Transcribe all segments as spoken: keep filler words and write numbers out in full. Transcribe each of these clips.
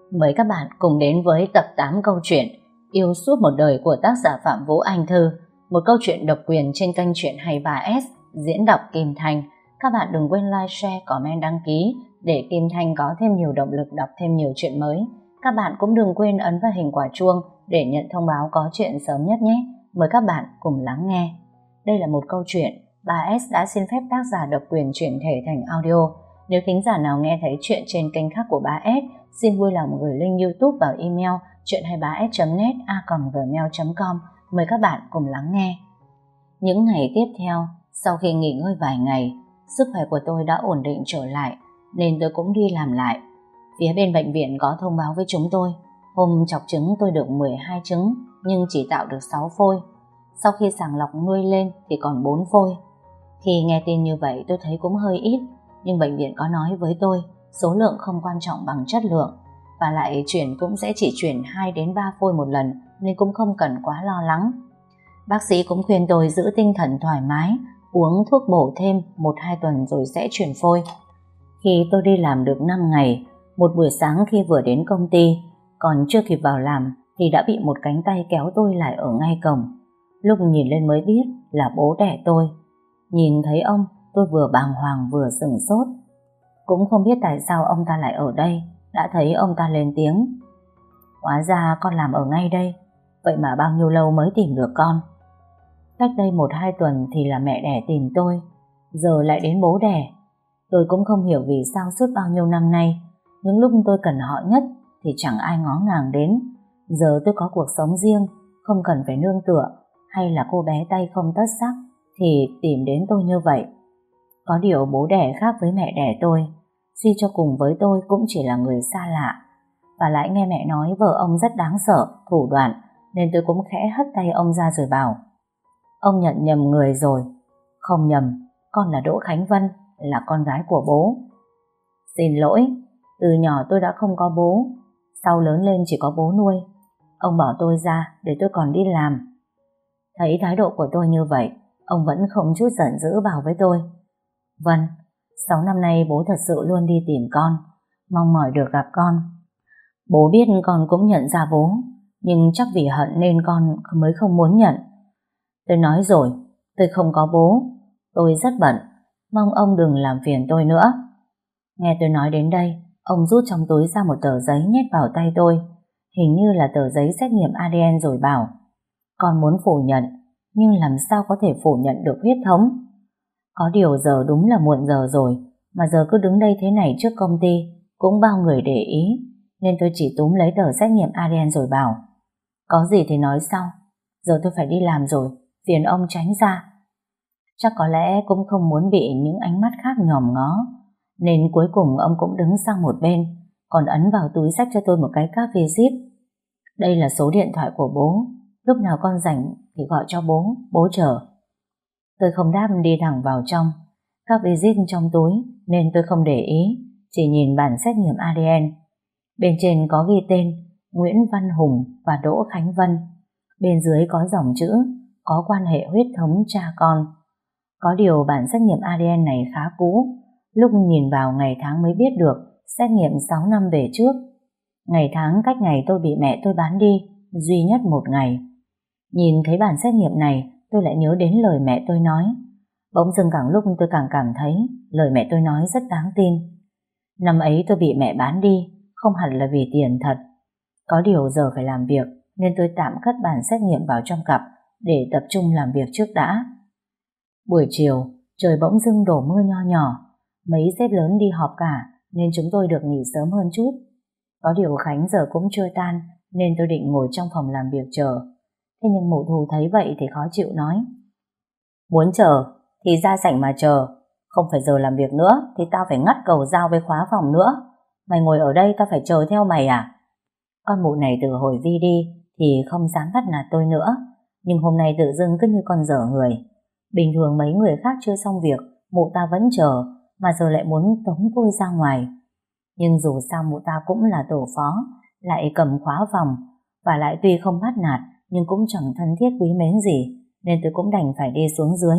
Mời các bạn cùng đến với tập tám câu chuyện Yêu suốt một đời của tác giả Phạm Vũ Anh Thư, một câu chuyện độc quyền trên kênh Chuyện Hay ba ét, diễn đọc Kim Thanh. Các bạn đừng quên like, share, comment, đăng ký để Kim Thanh có thêm nhiều động lực đọc thêm nhiều chuyện mới. Các bạn cũng đừng quên ấn vào hình quả chuông để nhận thông báo có chuyện sớm nhất nhé. Mời các bạn cùng lắng nghe. Đây là một câu chuyện ba ét đã xin phép tác giả độc quyền chuyển thể thành audio. Nếu thính giả nào nghe thấy chuyện trên kênh khác của ba ét, xin vui lòng gửi link YouTube vào email chuyện hay ba s chấm net a còng gmail chấm com. Mời các bạn cùng lắng nghe. Những ngày tiếp theo, sau khi nghỉ ngơi vài ngày, sức khỏe của tôi đã ổn định trở lại, nên tôi cũng đi làm lại. Phía bên bệnh viện có thông báo với chúng tôi, hôm chọc trứng tôi được mười hai trứng, nhưng chỉ tạo được sáu phôi. Sau khi sàng lọc nuôi lên thì còn bốn phôi. Khi nghe tin như vậy tôi thấy cũng hơi ít, nhưng bệnh viện có nói với tôi số lượng không quan trọng bằng chất lượng, và lại chuyển cũng sẽ chỉ chuyển hai đến ba phôi một lần, nên cũng không cần quá lo lắng. Bác sĩ cũng khuyên tôi giữ tinh thần thoải mái, uống thuốc bổ thêm một hai tuần rồi sẽ chuyển phôi. Khi tôi đi làm được năm ngày, một buổi sáng khi vừa đến công ty, còn chưa kịp vào làm thì đã bị một cánh tay kéo tôi lại ở ngay cổng. Lúc nhìn lên mới biết là bố đẻ tôi. Nhìn thấy ông, tôi vừa bàng hoàng vừa sửng sốt. Cũng không biết tại sao ông ta lại ở đây. Đã thấy ông ta lên tiếng: "Hóa ra con làm ở ngay đây. Vậy mà bao nhiêu lâu mới tìm được con?" Cách đây một hai tuần thì là mẹ đẻ tìm tôi, giờ lại đến bố đẻ. Tôi cũng không hiểu vì sao suốt bao nhiêu năm nay, những lúc tôi cần họ nhất thì chẳng ai ngó ngàng đến. Giờ tôi có cuộc sống riêng, không cần phải nương tựa, hay là cô bé tay không tất sắc thì tìm đến tôi như vậy. Có điều bố đẻ khác với mẹ đẻ tôi, suy cho cùng với tôi cũng chỉ là người xa lạ. Và lại nghe mẹ nói vợ ông rất đáng sợ, thủ đoạn, nên tôi cũng khẽ hất tay ông ra rồi bảo: "Ông nhận nhầm người rồi." "Không nhầm, con là Đỗ Khánh Vân, là con gái của bố." "Xin lỗi, từ nhỏ tôi đã không có bố, sau lớn lên chỉ có bố nuôi. Ông bỏ tôi ra để tôi còn đi làm." Thấy thái độ của tôi như vậy, ông vẫn không chút giận dữ bảo với tôi: "Vân, sáu năm nay bố thật sự luôn đi tìm con, mong mỏi được gặp con. Bố biết con cũng nhận ra bố, nhưng chắc vì hận nên con mới không muốn nhận. Tôi nói rồi, tôi không có bố, tôi rất bận, mong ông đừng làm phiền tôi nữa." Nghe tôi nói đến đây, ông rút trong túi ra một tờ giấy nhét vào tay tôi, hình như là tờ giấy xét nghiệm a đê en, rồi bảo: "Con muốn phủ nhận, nhưng làm sao có thể phủ nhận được huyết thống. Có điều giờ đúng là muộn giờ rồi, mà giờ cứ đứng đây thế này trước công ty cũng bao người để ý, nên tôi chỉ túm lấy tờ xét nghiệm a đê en rồi bảo: Có gì thì nói sau, giờ tôi phải đi làm rồi, phiền ông tránh ra." Chắc có lẽ cũng không muốn bị những ánh mắt khác nhòm ngó, nên cuối cùng ông cũng đứng sang một bên, còn ấn vào túi xách cho tôi một cái card visit. "Đây là số điện thoại của bố, lúc nào con rảnh thì gọi cho bố, bố chờ." Tôi không đáp, đi thẳng vào trong. Các visit trong túi nên tôi không để ý, chỉ nhìn bản xét nghiệm a đê en. Bên trên có ghi tên Nguyễn Văn Hùng và Đỗ Khánh Vân. Bên dưới có dòng chữ có quan hệ huyết thống cha con. Có điều bản xét nghiệm a đê en này khá cũ, lúc nhìn vào ngày tháng mới biết được xét nghiệm sáu năm về trước. Ngày tháng cách ngày tôi bị mẹ tôi bán đi duy nhất một ngày. Nhìn thấy bản xét nghiệm này, tôi lại nhớ đến lời mẹ tôi nói. Bỗng dưng càng lúc tôi càng cảm thấy lời mẹ tôi nói rất đáng tin. Năm ấy tôi bị mẹ bán đi, không hẳn là vì tiền thật. Có điều giờ phải làm việc, nên tôi tạm cất bản xét nghiệm vào trong cặp để tập trung làm việc trước đã. Buổi chiều, trời bỗng dưng đổ mưa nho nhỏ. Mấy sếp lớn đi họp cả, nên chúng tôi được nghỉ sớm hơn chút. Có điều Khánh giờ cũng chưa tan, nên tôi định ngồi trong phòng làm việc chờ. Thế nhưng mụ thù thấy vậy thì khó chịu nói: "Muốn chờ thì ra sảnh mà chờ, không phải giờ làm việc nữa thì tao phải ngắt cầu dao với khóa phòng nữa. Mày ngồi ở đây tao phải chờ theo mày à?" Con mụ này từ hồi Vi đi thì không dám bắt nạt tôi nữa, nhưng hôm nay tự dưng cứ như con dở người. Bình thường mấy người khác chưa xong việc, mụ ta vẫn chờ, mà giờ lại muốn tống tôi ra ngoài. Nhưng dù sao mụ ta cũng là tổ phó, lại cầm khóa phòng, và lại tuy không bắt nạt nhưng cũng chẳng thân thiết quý mến gì, nên tôi cũng đành phải đi xuống dưới.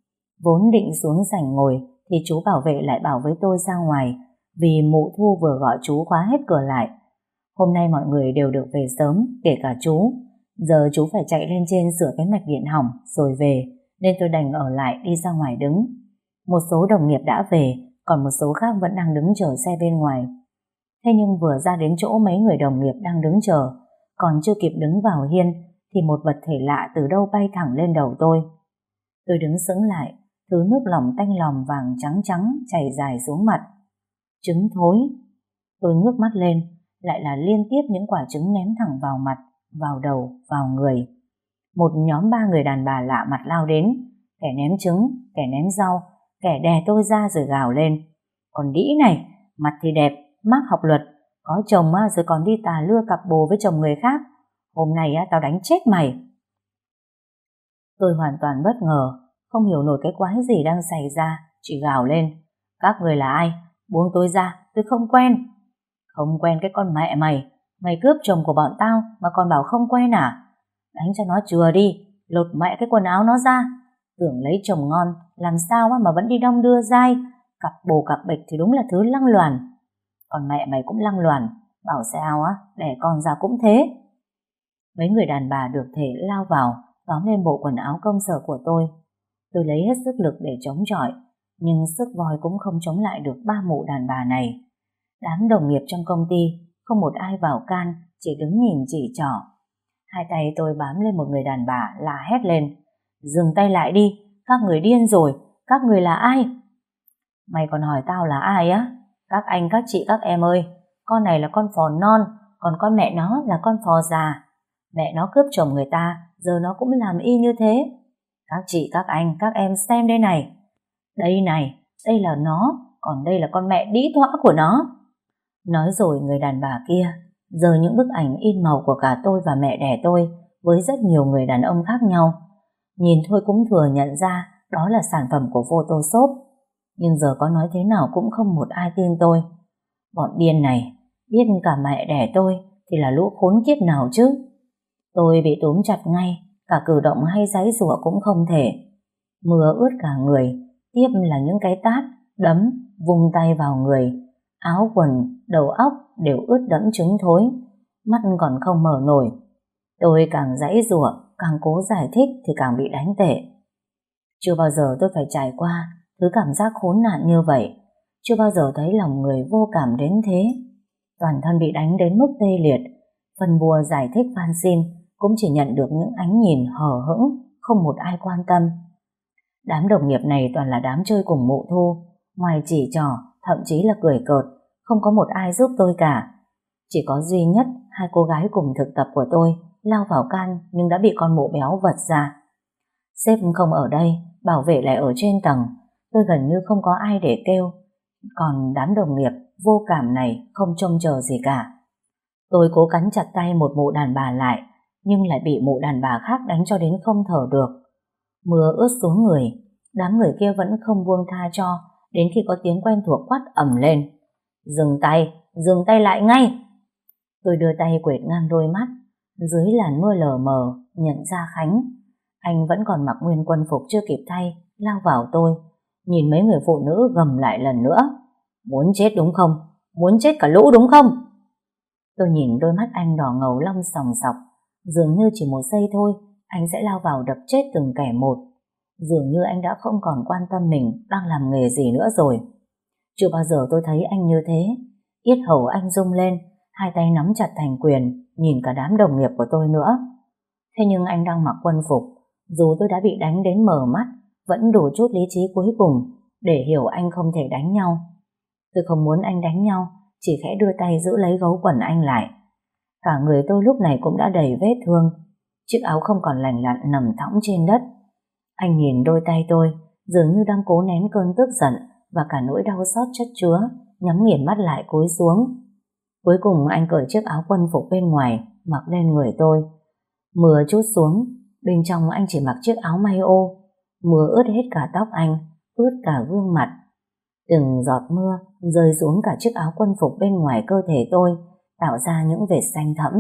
Vốn định xuống sảnh ngồi thì chú bảo vệ lại bảo với tôi ra ngoài, vì mụ Thu vừa gọi chú khóa hết cửa lại. Hôm nay mọi người đều được về sớm, kể cả chú. Giờ chú phải chạy lên trên sửa cái mạch điện hỏng rồi về, nên tôi đành ở lại đi ra ngoài đứng. Một số đồng nghiệp đã về, còn một số khác vẫn đang đứng chờ xe bên ngoài. Thế nhưng vừa ra đến chỗ mấy người đồng nghiệp đang đứng chờ, còn chưa kịp đứng vào hiên, thì một vật thể lạ từ đâu bay thẳng lên đầu tôi. Tôi đứng sững lại, thứ nước lỏng tanh lòm vàng trắng trắng chảy dài xuống mặt. Trứng thối. Tôi ngước mắt lên, lại là liên tiếp những quả trứng ném thẳng vào mặt, vào đầu, vào người. Một nhóm ba người đàn bà lạ mặt lao đến, kẻ ném trứng, kẻ ném rau, kẻ đè tôi ra rồi gào lên. Còn đĩ này, mặt thì đẹp, mác học luật, có chồng rồi còn đi tà lưa cặp bồ với chồng người khác. Hôm nay tao đánh chết mày. Tôi hoàn toàn bất ngờ, không hiểu nổi cái quái gì đang xảy ra, chỉ gào lên. Các người là ai? Buông tôi ra, tôi không quen. Không quen cái con mẹ mày, mày cướp chồng của bọn tao mà còn bảo không quen à? Đánh cho nó chừa đi, lột mẹ cái quần áo nó ra. Tưởng lấy chồng ngon, làm sao mà vẫn đi đong đưa dai, cặp bồ cặp bịch thì đúng là thứ lăng loàn. Còn mẹ mày cũng lăng loàn, bảo sao á, đẻ con ra cũng thế. Mấy người đàn bà được thể lao vào, tóm lên bộ quần áo công sở của tôi. Tôi lấy hết sức lực để chống chọi, nhưng sức voi cũng không chống lại được ba mụ đàn bà này. Đám đồng nghiệp trong công ty, không một ai vào can, chỉ đứng nhìn chỉ trỏ. Hai tay tôi bám lên một người đàn bà la hét lên. Dừng tay lại đi, các người điên rồi, các người là ai? Mày còn hỏi tao là ai á? Các anh, các chị, các em ơi, con này là con phò non, còn con mẹ nó là con phò già. Mẹ nó cướp chồng người ta, giờ nó cũng làm y như thế. Các chị, các anh, các em xem đây này. Đây này, đây là nó, còn đây là con mẹ đĩ thõa của nó. Nói rồi người đàn bà kia giơ những bức ảnh in màu của cả tôi và mẹ đẻ tôi với rất nhiều người đàn ông khác nhau. Nhìn thôi cũng thừa nhận ra đó là sản phẩm của Photoshop. Nhưng giờ có nói thế nào cũng không một ai tin tôi. Bọn điên này, biết cả mẹ đẻ tôi thì là lũ khốn kiếp nào chứ. Tôi bị túm chặt ngay, cả cử động hay giãy giụa cũng không thể. Mưa ướt cả người, tiếp là những cái tát, đấm, vung tay vào người. Áo quần, đầu óc đều ướt đẫm trứng thối, mắt còn không mở nổi. Tôi càng giãy giụa, càng cố giải thích thì càng bị đánh tệ. Chưa bao giờ tôi phải trải qua thứ cảm giác khốn nạn như vậy. Chưa bao giờ thấy lòng người vô cảm đến thế. Toàn thân bị đánh đến mức tê liệt. Phần bùa giải thích van xin cũng chỉ nhận được những ánh nhìn hờ hững, không một ai quan tâm. Đám đồng nghiệp này toàn là đám chơi cùng mụ Thu, ngoài chỉ trỏ, thậm chí là cười cợt, không có một ai giúp tôi cả. Chỉ có duy nhất hai cô gái cùng thực tập của tôi lao vào can nhưng đã bị con mụ béo vật ra. Sếp không ở đây, bảo vệ lại ở trên tầng, tôi gần như không có ai để kêu. Còn đám đồng nghiệp vô cảm này không trông chờ gì cả. Tôi cố cắn chặt tay một mụ đàn bà lại, nhưng lại bị mụ đàn bà khác đánh cho đến không thở được. Mưa ướt xuống người, đám người kia vẫn không buông tha cho, đến khi có tiếng quen thuộc quát ầm lên. Dừng tay, dừng tay lại ngay. Tôi đưa tay quệt ngang đôi mắt, dưới làn mưa lờ mờ, nhận ra Khánh. Anh vẫn còn mặc nguyên quân phục chưa kịp thay, lao vào tôi, nhìn mấy người phụ nữ gầm lại lần nữa. Muốn chết đúng không? Muốn chết cả lũ đúng không? Tôi nhìn đôi mắt anh đỏ ngầu long sòng sọc, dường như chỉ một giây thôi, anh sẽ lao vào đập chết từng kẻ một. Dường như anh đã không còn quan tâm mình đang làm nghề gì nữa rồi. Chưa bao giờ tôi thấy anh như thế. Yết hầu anh rung lên, hai tay nắm chặt thành quyền, nhìn cả đám đồng nghiệp của tôi nữa. Thế nhưng anh đang mặc quân phục, dù tôi đã bị đánh đến mờ mắt, vẫn đủ chút lý trí cuối cùng để hiểu anh không thể đánh nhau. Tôi không muốn anh đánh nhau, chỉ khẽ đưa tay giữ lấy gấu quần anh lại. Cả người tôi lúc này cũng đã đầy vết thương, chiếc áo không còn lành lặn nằm thõng trên đất. Anh nhìn đôi tay tôi, dường như đang cố nén cơn tức giận và cả nỗi đau xót chất chứa, nhắm nghiền mắt lại cúi xuống. Cuối cùng anh cởi chiếc áo quân phục bên ngoài, mặc lên người tôi. Mưa trút xuống, bên trong anh chỉ mặc chiếc áo may ô. Mưa ướt hết cả tóc anh, ướt cả gương mặt. Từng giọt mưa rơi xuống cả chiếc áo quân phục bên ngoài cơ thể tôi, tạo ra những vệt xanh thẫm.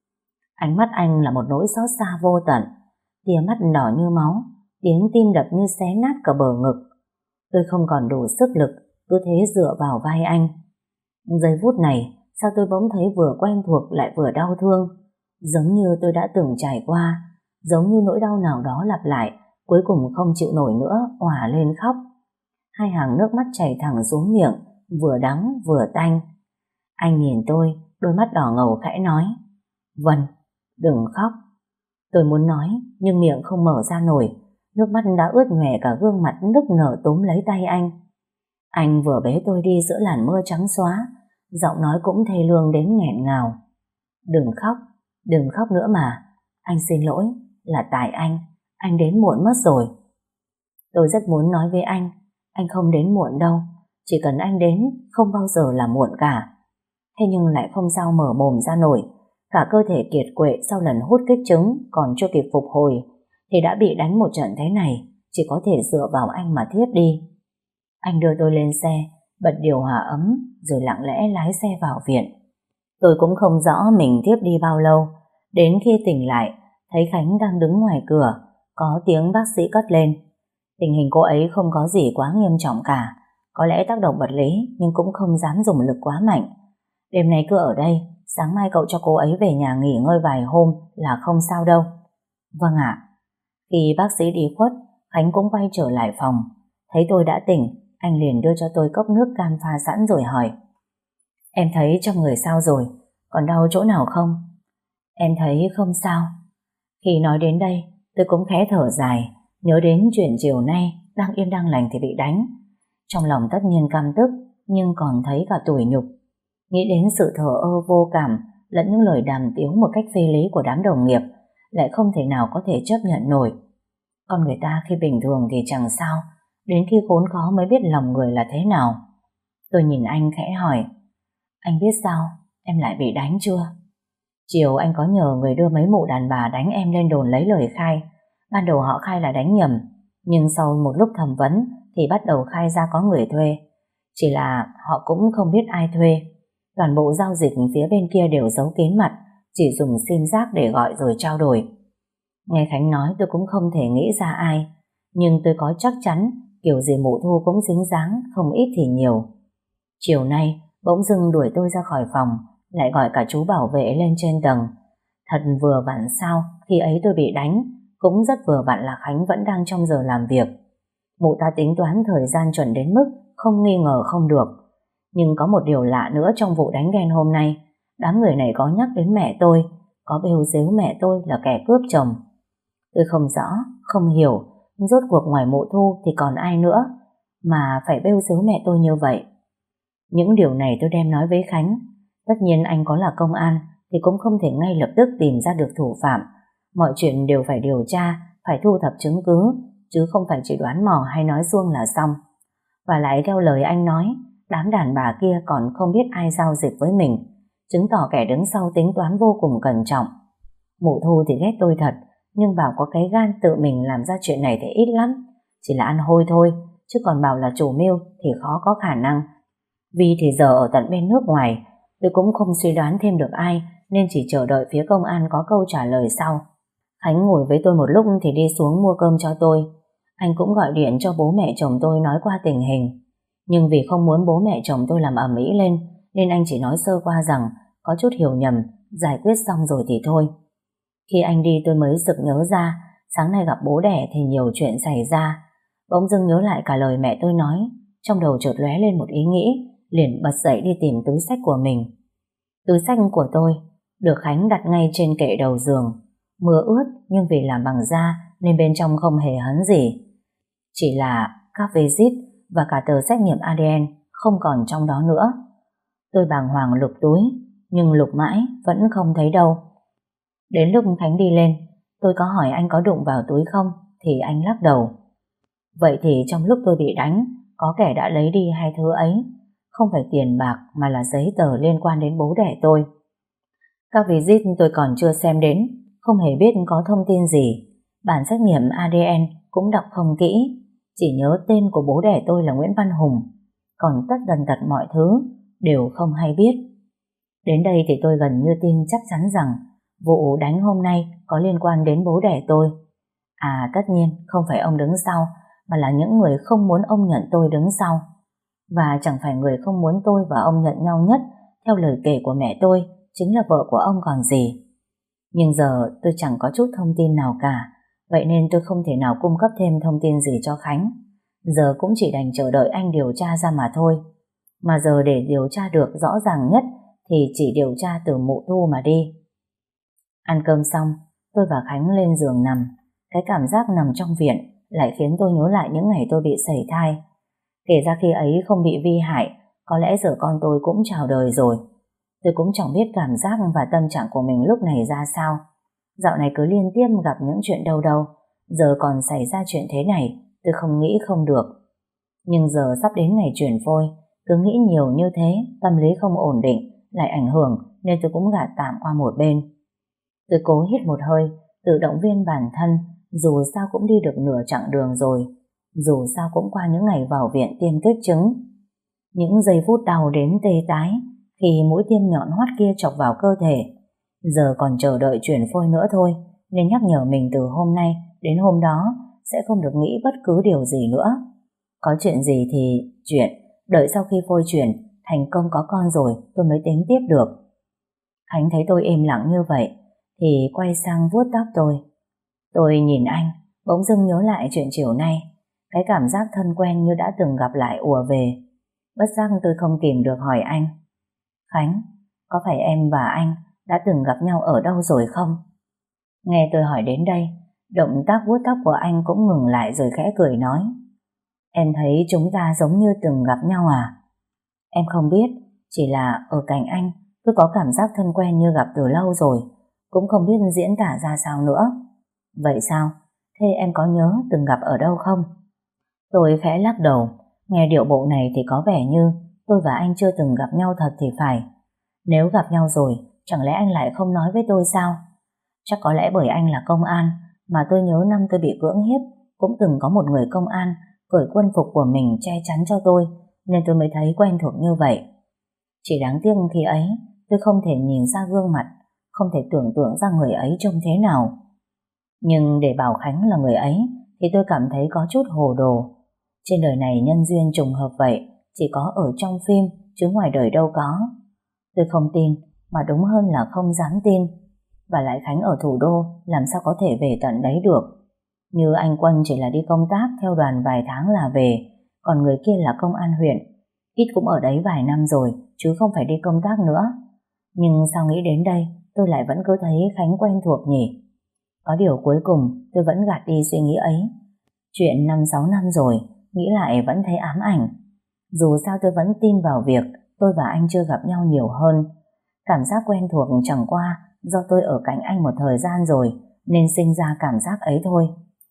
Ánh mắt anh là một nỗi xót xa vô tận, tia mắt đỏ như máu, tiếng tim đập như xé nát cả bờ ngực. Tôi không còn đủ sức lực, cứ thế dựa vào vai anh. Giây phút này, sao tôi bỗng thấy vừa quen thuộc lại vừa đau thương, giống như tôi đã từng trải qua, giống như nỗi đau nào đó lặp lại, cuối cùng không chịu nổi nữa, òa lên khóc. Hai hàng nước mắt chảy thẳng xuống miệng, vừa đắng vừa tanh. Anh nhìn tôi, đôi mắt đỏ ngầu khẽ nói, Vân, đừng khóc. Tôi muốn nói, nhưng miệng không mở ra nổi, nước mắt đã ướt nhòe cả gương mặt nức nở túm lấy tay anh. Anh vừa bế tôi đi giữa làn mưa trắng xóa, giọng nói cũng thê lương đến nghẹn ngào. Đừng khóc, đừng khóc nữa mà, anh xin lỗi, là tại anh, anh đến muộn mất rồi. Tôi rất muốn nói với anh, anh không đến muộn đâu, chỉ cần anh đến không bao giờ là muộn cả. Thế nhưng lại không sao mở mồm ra nổi, cả cơ thể kiệt quệ sau lần hút kích trứng còn chưa kịp phục hồi, thì đã bị đánh một trận thế này, chỉ có thể dựa vào anh mà thiếp đi. Anh đưa tôi lên xe, bật điều hòa ấm, rồi lặng lẽ lái xe vào viện. Tôi cũng không rõ mình thiếp đi bao lâu, đến khi tỉnh lại, thấy Khánh đang đứng ngoài cửa, có tiếng bác sĩ cất lên. Tình hình cô ấy không có gì quá nghiêm trọng cả, có lẽ tác động vật lý nhưng cũng không dám dùng lực quá mạnh. Đêm nay cứ ở đây, sáng mai cậu cho cô ấy về nhà nghỉ ngơi vài hôm là không sao đâu. Vâng ạ. Khi bác sĩ đi khuất, Khánh cũng quay trở lại phòng. Thấy tôi đã tỉnh, anh liền đưa cho tôi cốc nước cam pha sẵn rồi hỏi, em thấy trong người sao rồi, còn đau chỗ nào không? Em thấy không sao. Khi nói đến đây, tôi cũng khẽ thở dài, nhớ đến chuyện chiều nay đang yên đang lành thì bị đánh. Trong lòng tất nhiên căm tức, nhưng còn thấy cả tủi nhục. Nghĩ đến sự thờ ơ vô cảm lẫn những lời đàm tiếu một cách phi lý của đám đồng nghiệp, lại không thể nào có thể chấp nhận nổi. Con người ta khi bình thường thì chẳng sao, đến khi khốn khó mới biết lòng người là thế nào. Tôi nhìn anh khẽ hỏi, anh biết sao em lại bị đánh chưa? Chiều anh có nhờ người đưa mấy mụ đàn bà đánh em lên đồn lấy lời khai. Ban đầu họ khai là đánh nhầm, nhưng sau một lúc thẩm vấn thì bắt đầu khai ra có người thuê. Chỉ là họ cũng không biết ai thuê. Toàn bộ giao dịch phía bên kia đều giấu kín mặt, chỉ dùng sim giác để gọi rồi trao đổi. Nghe Khánh nói tôi cũng không thể nghĩ ra ai, nhưng tôi có chắc chắn kiểu gì mụ Thu cũng dính dáng, không ít thì nhiều. Chiều nay bỗng dưng đuổi tôi ra khỏi phòng, lại gọi cả chú bảo vệ lên trên tầng. Thật vừa vặn sao khi ấy tôi bị đánh, cũng rất vừa vặn là Khánh vẫn đang trong giờ làm việc. Mụ ta tính toán thời gian chuẩn đến mức không nghi ngờ không được. Nhưng có một điều lạ nữa trong vụ đánh ghen hôm nay, đám người này có nhắc đến mẹ tôi, có bêu rếu mẹ tôi là kẻ cướp chồng. Tôi không rõ, không hiểu, rốt cuộc ngoài mụ Thu thì còn ai nữa mà phải bêu xếu mẹ tôi như vậy. Những điều này tôi đem nói với Khánh. Tất nhiên anh có là công an thì cũng không thể ngay lập tức tìm ra được thủ phạm. Mọi chuyện đều phải điều tra, phải thu thập chứng cứ, chứ không phải chỉ đoán mò hay nói suông là xong. Và lại theo lời anh nói, đám đàn bà kia còn không biết ai giao dịch với mình, chứng tỏ kẻ đứng sau tính toán vô cùng cẩn trọng. Mụ Thu thì ghét tôi thật, nhưng bảo có cái gan tự mình làm ra chuyện này thì ít lắm, chỉ là ăn hôi thôi, chứ còn bảo là chủ mưu thì khó có khả năng. Vì thì giờ ở tận bên nước ngoài, tôi cũng không suy đoán thêm được ai, nên chỉ chờ đợi phía công an có câu trả lời sau. Khánh ngồi với tôi một lúc thì đi xuống mua cơm cho tôi. Anh cũng gọi điện cho bố mẹ chồng tôi nói qua tình hình, nhưng vì không muốn bố mẹ chồng tôi làm ầm ĩ lên, nên anh chỉ nói sơ qua rằng có chút hiểu nhầm, giải quyết xong rồi thì thôi. Khi anh đi tôi mới sực nhớ ra, sáng nay gặp bố đẻ thì nhiều chuyện xảy ra. Bỗng dưng nhớ lại cả lời mẹ tôi nói, trong đầu chợt lóe lên một ý nghĩ, liền bật dậy đi tìm túi xách của mình. Túi xách của tôi được Khánh đặt ngay trên kệ đầu giường. Mưa ướt nhưng vì làm bằng da nên bên trong không hề hấn gì. Chỉ là các visit và cả tờ xét nghiệm a đê en không còn trong đó nữa. Tôi bàng hoàng lục túi, nhưng lục mãi vẫn không thấy đâu. Đến lúc Khánh đi lên, tôi có hỏi anh có đụng vào túi không, thì anh lắc đầu. Vậy thì trong lúc tôi bị đánh, có kẻ đã lấy đi hai thứ ấy, không phải tiền bạc mà là giấy tờ liên quan đến bố đẻ tôi. Các visit tôi còn chưa xem đến, không hề biết có thông tin gì. Bản xét nghiệm a đê en cũng đọc không kỹ, chỉ nhớ tên của bố đẻ tôi là Nguyễn Văn Hùng, còn tất tần tật mọi thứ đều không hay biết. Đến đây thì tôi gần như tin chắc chắn rằng vụ đánh hôm nay có liên quan đến bố đẻ tôi. À tất nhiên không phải ông đứng sau, mà là những người không muốn ông nhận tôi đứng sau. Và chẳng phải người không muốn tôi và ông nhận nhau nhất theo lời kể của mẹ tôi, chính là vợ của ông còn gì. Nhưng giờ tôi chẳng có chút thông tin nào cả, vậy nên tôi không thể nào cung cấp thêm thông tin gì cho Khánh. Giờ cũng chỉ đành chờ đợi anh điều tra ra mà thôi. Mà giờ để điều tra được rõ ràng nhất thì chỉ điều tra từ mụ Thu mà đi. Ăn cơm xong, tôi và Khánh lên giường nằm. Cái cảm giác nằm trong viện lại khiến tôi nhớ lại những ngày tôi bị sẩy thai. Kể ra khi ấy không bị vi hại, có lẽ giờ con tôi cũng chào đời rồi. Tôi cũng chẳng biết cảm giác và tâm trạng của mình lúc này ra sao. Dạo này cứ liên tiếp gặp những chuyện đâu đâu, giờ còn xảy ra chuyện thế này, tôi không nghĩ không được. Nhưng giờ sắp đến ngày chuyển phôi, cứ nghĩ nhiều như thế, tâm lý không ổn định, lại ảnh hưởng nên tôi cũng gạt tạm qua một bên. Tôi cố hít một hơi, tự động viên bản thân, dù sao cũng đi được nửa chặng đường rồi, dù sao cũng qua những ngày vào viện tiêm kích trứng. Những giây phút đau đến tê tái khi mũi tiêm nhọn hoắt kia chọc vào cơ thể. Giờ còn chờ đợi chuyển phôi nữa thôi, nên nhắc nhở mình từ hôm nay đến hôm đó sẽ không được nghĩ bất cứ điều gì nữa. Có chuyện gì thì chuyện, đợi sau khi phôi chuyển thành công có con rồi tôi mới tính tiếp được. Khánh thấy tôi im lặng như vậy thì quay sang vuốt tóc tôi. Tôi nhìn anh, bỗng dưng nhớ lại chuyện chiều nay. Cái cảm giác thân quen như đã từng gặp lại ùa về. Bất giác tôi không kìm được hỏi anh: Khánh, có phải em và anh đã từng gặp nhau ở đâu rồi không? Nghe tôi hỏi đến đây, động tác vuốt tóc của anh cũng ngừng lại rồi khẽ cười nói: Em thấy chúng ta giống như từng gặp nhau à? Em không biết, chỉ là ở cạnh anh tôi có cảm giác thân quen như gặp từ lâu rồi, cũng không biết diễn tả ra sao nữa. Vậy sao? Thế em có nhớ từng gặp ở đâu không? Tôi khẽ lắc đầu. Nghe điệu bộ này thì có vẻ như tôi và anh chưa từng gặp nhau thật thì phải. Nếu gặp nhau rồi, chẳng lẽ anh lại không nói với tôi sao? Chắc có lẽ bởi anh là công an, mà tôi nhớ năm tôi bị cưỡng hiếp, cũng từng có một người công an cởi quân phục của mình che chắn cho tôi, nên tôi mới thấy quen thuộc như vậy. Chỉ đáng tiếc khi ấy, tôi không thể nhìn ra gương mặt, không thể tưởng tượng ra người ấy trông thế nào. Nhưng để bảo Khánh là người ấy, thì tôi cảm thấy có chút hồ đồ. Trên đời này nhân duyên trùng hợp vậy, chỉ có ở trong phim, chứ ngoài đời đâu có. Tôi không tin, mà đúng hơn là không dám tin. Và lại Khánh ở thủ đô, làm sao có thể về tận đấy được. Như anh Quân chỉ là đi công tác theo đoàn vài tháng là về, còn người kia là công an huyện, ít cũng ở đấy vài năm rồi, chứ không phải đi công tác nữa. Nhưng sao nghĩ đến đây, tôi lại vẫn cứ thấy Khánh quen thuộc nhỉ. Có điều cuối cùng tôi vẫn gạt đi suy nghĩ ấy. Chuyện năm sáu năm rồi, nghĩ lại vẫn thấy ám ảnh. Dù sao tôi vẫn tin vào việc tôi và anh chưa gặp nhau nhiều hơn. Cảm giác quen thuộc chẳng qua do tôi ở cạnh anh một thời gian rồi, nên sinh ra cảm giác ấy thôi.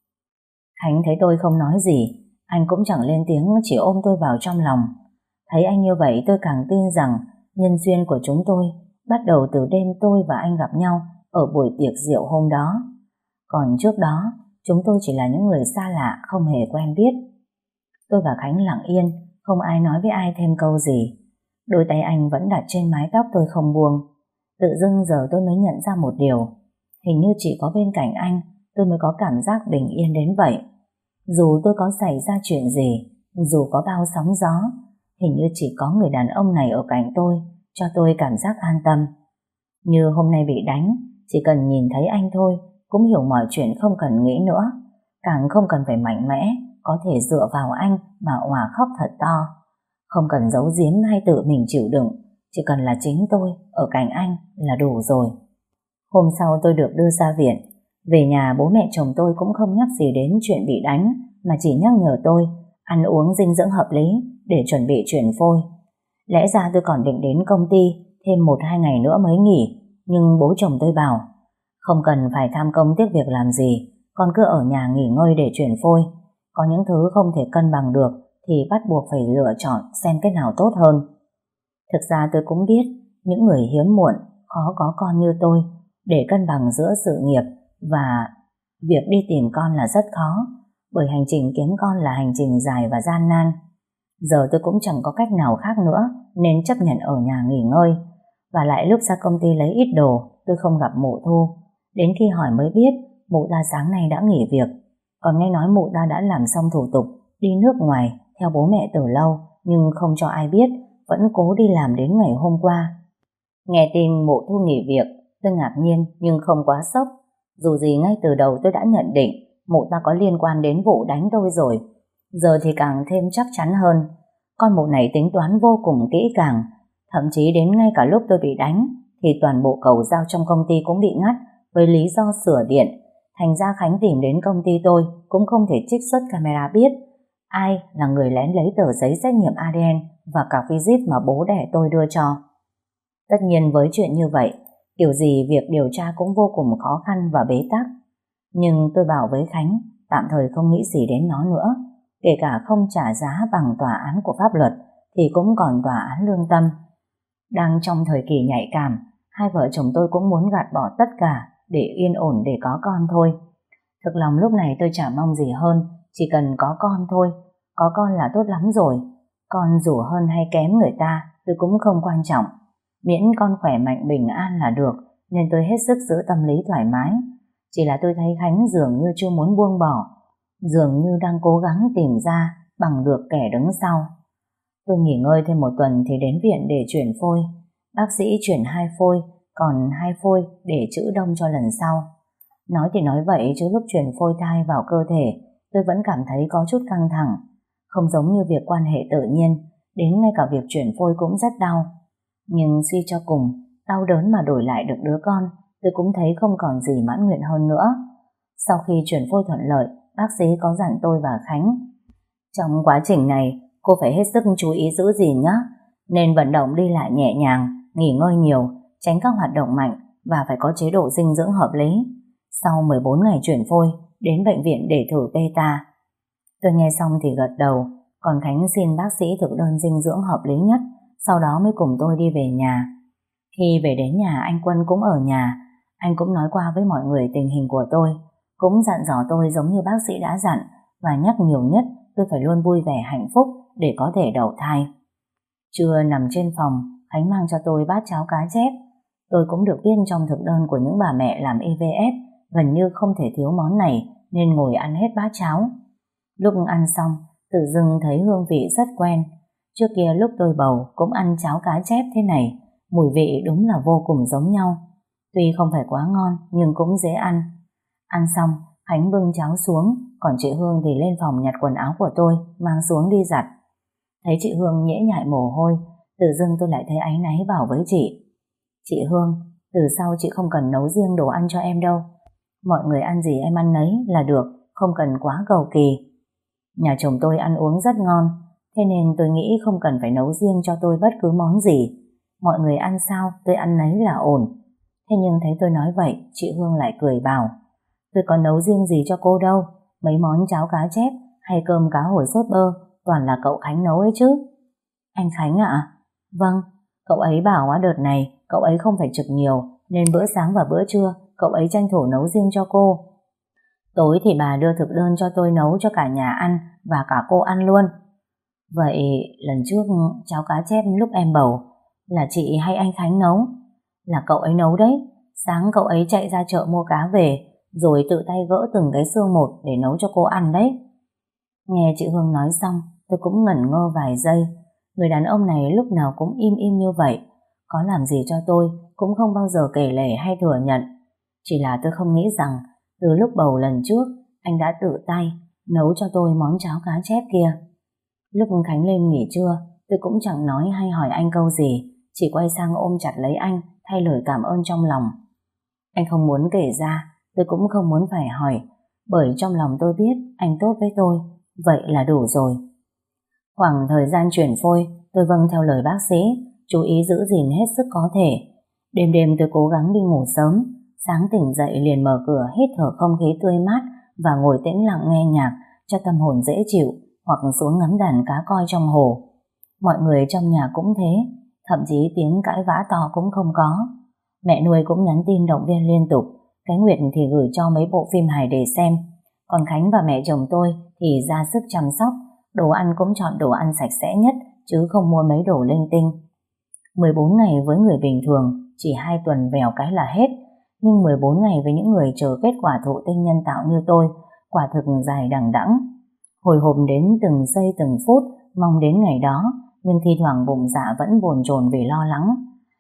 Khánh thấy tôi không nói gì, anh cũng chẳng lên tiếng, chỉ ôm tôi vào trong lòng. Thấy anh như vậy tôi càng tin rằng nhân duyên của chúng tôi bắt đầu từ đêm tôi và anh gặp nhau ở buổi tiệc rượu hôm đó. Còn trước đó, chúng tôi chỉ là những người xa lạ không hề quen biết. Tôi và Khánh lặng yên, không ai nói với ai thêm câu gì. Đôi tay anh vẫn đặt trên mái tóc tôi không buông. Tự dưng giờ tôi mới nhận ra một điều. Hình như chỉ có bên cạnh anh tôi mới có cảm giác bình yên đến vậy. Dù tôi có xảy ra chuyện gì, dù có bao sóng gió, hình như chỉ có người đàn ông này ở cạnh tôi, cho tôi cảm giác an tâm. Như hôm nay bị đánh, chỉ cần nhìn thấy anh thôi, cũng hiểu mọi chuyện không cần nghĩ nữa. Càng không cần phải mạnh mẽ, có thể dựa vào anh mà òa khóc thật to. Không cần giấu giếm hay tự mình chịu đựng, chỉ cần là chính tôi ở cạnh anh là đủ rồi. Hôm sau tôi được đưa ra viện. Về nhà bố mẹ chồng tôi cũng không nhắc gì đến chuyện bị đánh, mà chỉ nhắc nhở tôi ăn uống dinh dưỡng hợp lý để chuẩn bị chuyển phôi. Lẽ ra tôi còn định đến công ty thêm một hai ngày nữa mới nghỉ, nhưng bố chồng tôi bảo không cần phải tham công tiếc việc làm gì, con cứ ở nhà nghỉ ngơi để chuyển phôi. Có những thứ không thể cân bằng được thì bắt buộc phải lựa chọn xem cái nào tốt hơn. Thực ra tôi cũng biết những người hiếm muộn khó có con như tôi, để cân bằng giữa sự nghiệp và việc đi tìm con là rất khó, bởi hành trình kiếm con là hành trình dài và gian nan. Giờ tôi cũng chẳng có cách nào khác nữa nên chấp nhận ở nhà nghỉ ngơi. Và lại lúc ra công ty lấy ít đồ, tôi không gặp mụ Thu. Đến khi hỏi mới biết mụ ta sáng nay đã nghỉ việc. Còn nghe nói mụ ta đã làm xong thủ tục đi nước ngoài theo bố mẹ từ lâu, nhưng không cho ai biết, vẫn cố đi làm đến ngày hôm qua. Nghe tin Mộ Thu nghỉ việc, tôi ngạc nhiên nhưng không quá sốc. Dù gì ngay từ đầu tôi đã nhận định mụ ta có liên quan đến vụ đánh tôi rồi. Giờ thì càng thêm chắc chắn hơn. Con mụ này tính toán vô cùng kỹ càng. Thậm chí đến ngay cả lúc tôi bị đánh thì toàn bộ cầu dao trong công ty cũng bị ngắt với lý do sửa điện. Thành ra Khánh tìm đến công ty tôi cũng không thể trích xuất camera biết ai là người lén lấy tờ giấy xét nghiệm a đê en và cả visit mà bố đẻ tôi đưa cho. Tất nhiên với chuyện như vậy, kiểu gì việc điều tra cũng vô cùng khó khăn và bế tắc. Nhưng tôi bảo với Khánh tạm thời không nghĩ gì đến nó nữa. Kể cả không trả giá bằng tòa án của pháp luật thì cũng còn tòa án lương tâm. Đang trong thời kỳ nhạy cảm, hai vợ chồng tôi cũng muốn gạt bỏ tất cả để yên ổn để có con thôi. Thực lòng lúc này tôi chả mong gì hơn, chỉ cần có con thôi. Có con là tốt lắm rồi. Con dù hơn hay kém người ta tôi cũng không quan trọng. Miễn con khỏe mạnh bình an là được, nên tôi hết sức giữ tâm lý thoải mái. Chỉ là tôi thấy Khánh dường như chưa muốn buông bỏ, dường như đang cố gắng tìm ra bằng được kẻ đứng sau. Tôi nghỉ ngơi thêm một tuần thì đến viện để chuyển phôi. Bác sĩ chuyển hai phôi, còn hai phôi để trữ đông cho lần sau. Nói thì nói vậy chứ lúc chuyển phôi thai vào cơ thể tôi vẫn cảm thấy có chút căng thẳng. Không giống như việc quan hệ tự nhiên, đến ngay cả việc chuyển phôi cũng rất đau. Nhưng suy cho cùng, đau đớn mà đổi lại được đứa con, tôi cũng thấy không còn gì mãn nguyện hơn nữa. Sau khi chuyển phôi thuận lợi, bác sĩ có dặn tôi và Khánh: trong quá trình này, cô phải hết sức chú ý giữ gìn nhé. Nên vận động đi lại nhẹ nhàng, nghỉ ngơi nhiều, tránh các hoạt động mạnh và phải có chế độ dinh dưỡng hợp lý. Sau mười bốn ngày chuyển phôi, đến bệnh viện để thử beta. Tôi nghe xong thì gật đầu, còn Khánh xin bác sĩ thực đơn dinh dưỡng hợp lý nhất, sau đó mới cùng tôi đi về nhà. Khi về đến nhà, anh Quân cũng ở nhà. Anh cũng nói qua với mọi người tình hình của tôi, cũng dặn dò tôi giống như bác sĩ đã dặn, và nhắc nhiều nhất tôi phải luôn vui vẻ hạnh phúc để có thể đậu thai. Trưa nằm trên phòng, Khánh mang cho tôi bát cháo cá chép. Tôi cũng được biết trong thực đơn của những bà mẹ làm i vê ép gần như không thể thiếu món này, nên ngồi ăn hết bát cháo. Lúc ăn xong, tự dưng thấy hương vị rất quen. Trước kia lúc tôi bầu cũng ăn cháo cá chép thế này, mùi vị đúng là vô cùng giống nhau. Tuy không phải quá ngon nhưng cũng dễ ăn. Ăn xong, Khánh bưng cháo xuống, còn chị Hương thì lên phòng nhặt quần áo của tôi, mang xuống đi giặt. Thấy chị Hương nhễ nhại mồ hôi, tự dưng tôi lại thấy áy náy bảo với chị: chị Hương, từ sau chị không cần nấu riêng đồ ăn cho em đâu. Mọi người ăn gì em ăn nấy là được, không cần quá cầu kỳ. Nhà chồng tôi ăn uống rất ngon, thế nên tôi nghĩ không cần phải nấu riêng cho tôi bất cứ món gì. Mọi người ăn sao tôi ăn nấy là ổn. Thế nhưng thấy tôi nói vậy, chị Hương lại cười bảo: tôi có nấu riêng gì cho cô đâu, mấy món cháo cá chép hay cơm cá hồi sốt bơ toàn là cậu Khánh nấu ấy chứ. Anh Khánh ạ? Vâng, cậu ấy bảo đợt này cậu ấy không phải trực nhiều, nên bữa sáng và bữa trưa cậu ấy tranh thủ nấu riêng cho cô. Tối thì bà đưa thực đơn cho tôi nấu cho cả nhà ăn và cả cô ăn luôn. Vậy lần trước cháo cá chép lúc em bầu là chị hay anh Khánh nấu? Là cậu ấy nấu đấy. Sáng cậu ấy chạy ra chợ mua cá về, rồi tự tay gỡ từng cái xương một để nấu cho cô ăn đấy. Nghe chị Hương nói xong, tôi cũng ngẩn ngơ vài giây. Người đàn ông này lúc nào cũng im im như vậy, có làm gì cho tôi cũng không bao giờ kể lể hay thừa nhận. Chỉ là tôi không nghĩ rằng từ lúc bầu lần trước, anh đã tự tay nấu cho tôi món cháo cá chép kia. Lúc Khánh lên nghỉ trưa, tôi cũng chẳng nói hay hỏi anh câu gì, chỉ quay sang ôm chặt lấy anh thay lời cảm ơn trong lòng. Anh không muốn kể ra, tôi cũng không muốn phải hỏi, bởi trong lòng tôi biết anh tốt với tôi, vậy là đủ rồi. Khoảng thời gian chuyển phôi, tôi vâng theo lời bác sĩ, chú ý giữ gìn hết sức có thể. Đêm đêm tôi cố gắng đi ngủ sớm, sáng tỉnh dậy liền mở cửa hít thở không khí tươi mát và ngồi tĩnh lặng nghe nhạc cho tâm hồn dễ chịu, hoặc xuống ngắm đàn cá coi trong hồ. Mọi người trong nhà cũng thế, thậm chí tiếng cãi vã to cũng không có. Mẹ nuôi cũng nhắn tin động viên liên tục, cái Nguyệt thì gửi cho mấy bộ phim hài để xem, còn Khánh và mẹ chồng tôi thì ra sức chăm sóc, đồ ăn cũng chọn đồ ăn sạch sẽ nhất chứ không mua mấy đồ linh tinh. mười bốn ngày với người bình thường chỉ hai tuần vèo cái là hết, nhưng mười bốn ngày với những người chờ kết quả thụ tinh nhân tạo như tôi quả thực dài đằng đẵng. Hồi hộp đến từng giây từng phút mong đến ngày đó, nhưng thi thoảng bụng dạ vẫn bồn chồn vì lo lắng.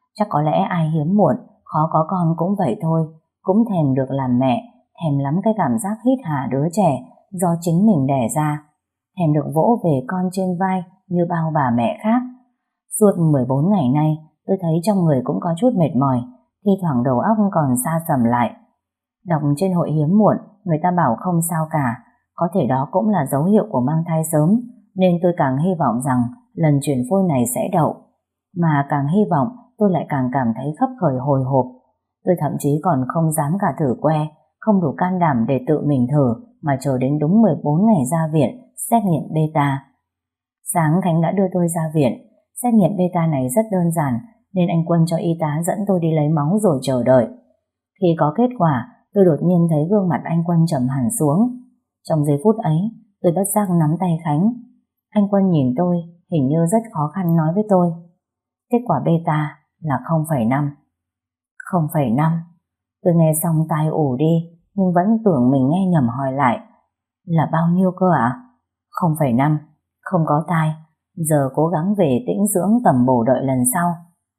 Chắc có lẽ ai hiếm muộn, khó có con cũng vậy thôi, cũng thèm được làm mẹ, thèm lắm cái cảm giác hít hà đứa trẻ do chính mình đẻ ra, thèm được vỗ về con trên vai như bao bà mẹ khác. Suốt mười bốn ngày nay, tôi thấy trong người cũng có chút mệt mỏi, thi thoảng đầu óc còn sa sầm lại. Đọc trên hội hiếm muộn, người ta bảo không sao cả, có thể đó cũng là dấu hiệu của mang thai sớm, nên tôi càng hy vọng rằng lần chuyển phôi này sẽ đậu. Mà càng hy vọng, tôi lại càng cảm thấy khấp khởi hồi hộp. Tôi thậm chí còn không dám cả thử que, không đủ can đảm để tự mình thử, mà chờ đến đúng mười bốn ngày ra viện, xét nghiệm beta. Sáng Khánh đã đưa tôi ra viện. Xét nghiệm beta này rất đơn giản, nên anh Quân cho y tá dẫn tôi đi lấy máu rồi chờ đợi. Khi có kết quả, tôi đột nhiên thấy gương mặt anh Quân trầm hẳn xuống. Trong giây phút ấy, tôi bất giác nắm tay Khánh. Anh Quân nhìn tôi, hình như rất khó khăn nói với tôi. Kết quả beta là không phẩy năm. không phẩy năm. Tôi nghe xong tai ù đi, nhưng vẫn tưởng mình nghe nhầm, hỏi lại. Là bao nhiêu cơ ạ? À? không phẩy năm. Không có tai. Giờ cố gắng về tĩnh dưỡng tầm bổ đợi lần sau.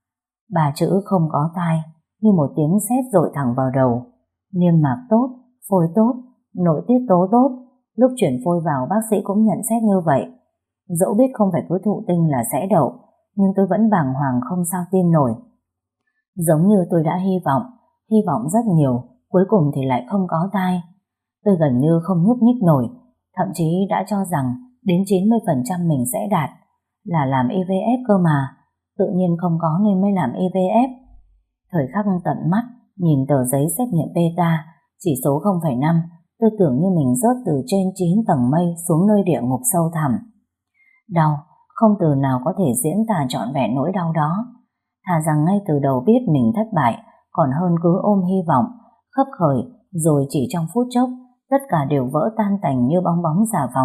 Ba chữ không có tai như một tiếng sét dội thẳng vào đầu. Niêm mạc tốt, phôi tốt, nội tiết tố tốt. Lúc chuyển phôi vào, bác sĩ cũng nhận xét như vậy. Dẫu biết không phải cứ thụ tinh là sẽ đậu, nhưng tôi vẫn bàng hoàng không sao tin nổi. Giống như tôi đã hy vọng, hy vọng rất nhiều, cuối cùng thì lại không có tai. Tôi gần như không nhúc nhích nổi, thậm chí đã cho rằng đến chín mươi phần trăm mình sẽ đạt, là làm i vê ép cơ mà, tự nhiên không có nên mới làm i vê ép. Thời khắc tận mắt, nhìn tờ giấy xét nghiệm beta, chỉ số không phẩy năm, tôi tưởng như mình rớt từ trên chín tầng mây xuống nơi địa ngục sâu thẳm. Đau, không từ nào có thể diễn tả trọn vẹn nỗi đau đó. Thà rằng ngay từ đầu biết mình thất bại, còn hơn cứ ôm hy vọng, khấp khởi, rồi chỉ trong phút chốc, tất cả đều vỡ tan tành như bong bóng xà phòng.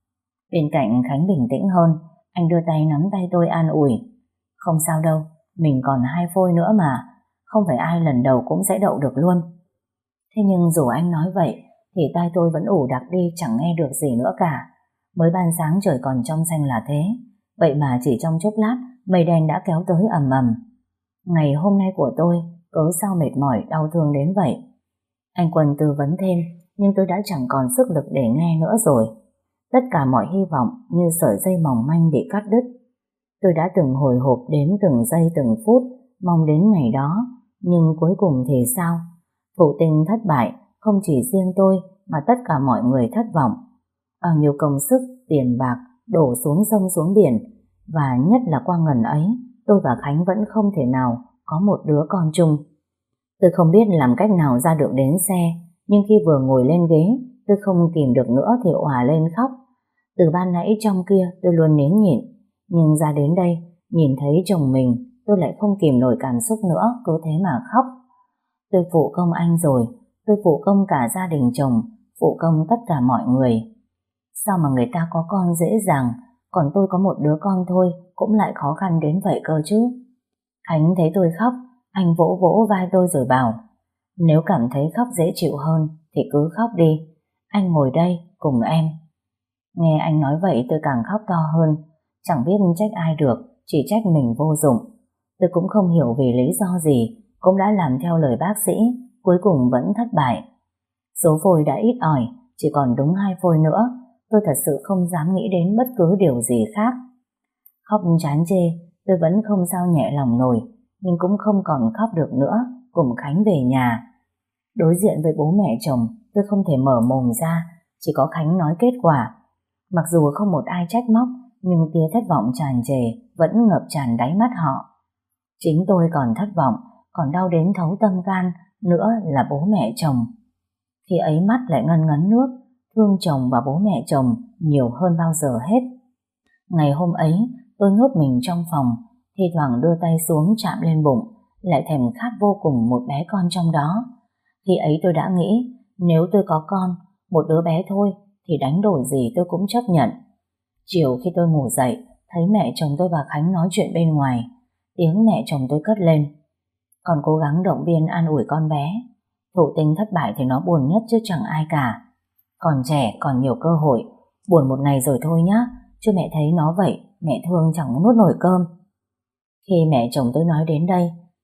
Bên cạnh Khánh bình tĩnh hơn, anh đưa tay nắm tay tôi an ủi. Không sao đâu, mình còn hai phôi nữa mà, không phải ai lần đầu cũng sẽ đậu được luôn. Thế nhưng dù anh nói vậy, thì tai tôi vẫn ù đặc đi, chẳng nghe được gì nữa cả. Mới ban sáng trời còn trong xanh là thế, vậy mà chỉ trong chốc lát, mây đen đã kéo tới ầm ầm. Ngày hôm nay của tôi, cớ sao mệt mỏi, đau thương đến vậy? Anh Quân tư vấn thêm, nhưng tôi đã chẳng còn sức lực để nghe nữa rồi. Tất cả mọi hy vọng như sợi dây mỏng manh bị cắt đứt. Tôi đã từng hồi hộp đến từng giây từng phút, mong đến ngày đó, nhưng cuối cùng thì sao? Thụ tinh thất bại, không chỉ riêng tôi mà tất cả mọi người thất vọng. Bao nhiêu công sức, tiền bạc đổ xuống sông xuống biển, và nhất là qua ngần ấy, tôi và Khánh vẫn không thể nào có một đứa con chung. Tôi không biết làm cách nào ra được đến xe, nhưng khi vừa ngồi lên ghế, tôi không kìm được nữa thì òa lên khóc. Từ ban nãy trong kia tôi luôn nín nhịn, nhưng ra đến đây, nhìn thấy chồng mình, tôi lại không kìm nổi cảm xúc nữa, cứ thế mà khóc. Tôi phụ công anh rồi, tôi phụ công cả gia đình chồng, phụ công tất cả mọi người. Sao mà người ta có con dễ dàng, còn tôi có một đứa con thôi cũng lại khó khăn đến vậy cơ chứ? Khánh thấy tôi khóc, anh vỗ vỗ vai tôi rồi bảo, nếu cảm thấy khóc dễ chịu hơn thì cứ khóc đi, anh ngồi đây cùng em. Nghe anh nói vậy tôi càng khóc to hơn, chẳng biết trách ai được, chỉ trách mình vô dụng. Tôi cũng không hiểu vì lý do gì, cũng đã làm theo lời bác sĩ, cuối cùng vẫn thất bại. Số phôi đã ít ỏi, chỉ còn đúng hai phôi nữa, tôi thật sự không dám nghĩ đến bất cứ điều gì khác. Khóc chán chê, tôi vẫn không sao nhẹ lòng nổi, nhưng cũng không còn khóc được nữa, cùng Khánh về nhà. Đối diện với bố mẹ chồng, tôi không thể mở mồm ra, chỉ có Khánh nói kết quả. Mặc dù không một ai trách móc, nhưng tia thất vọng tràn trề vẫn ngập tràn đáy mắt họ. Chính tôi còn thất vọng, còn đau đến thấu tâm can, nữa là bố mẹ chồng. Khi ấy mắt lại ngân ngấn nước, thương chồng và bố mẹ chồng nhiều hơn bao giờ hết. Ngày hôm ấy, tôi nhốt mình trong phòng, thi thoảng đưa tay xuống chạm lên bụng, lại thèm khát vô cùng một bé con trong đó. Khi ấy tôi đã nghĩ, nếu tôi có con, một đứa bé thôi, thì đánh đổi gì tôi cũng chấp nhận. Chiều khi tôi ngủ dậy, thấy mẹ chồng tôi và Khánh nói chuyện bên ngoài. Tiếng mẹ chồng tôi cất lên. Còn cố gắng động viên an ủi con bé. Thụ tinh thất bại thì nó buồn nhất chứ chẳng ai cả. Còn trẻ, còn nhiều cơ hội. Buồn một ngày rồi thôi nhá, chứ mẹ thấy nó vậy, mẹ thương chẳng muốn nuốt nổi cơm. Khi mẹ chồng tôi nói đến đây,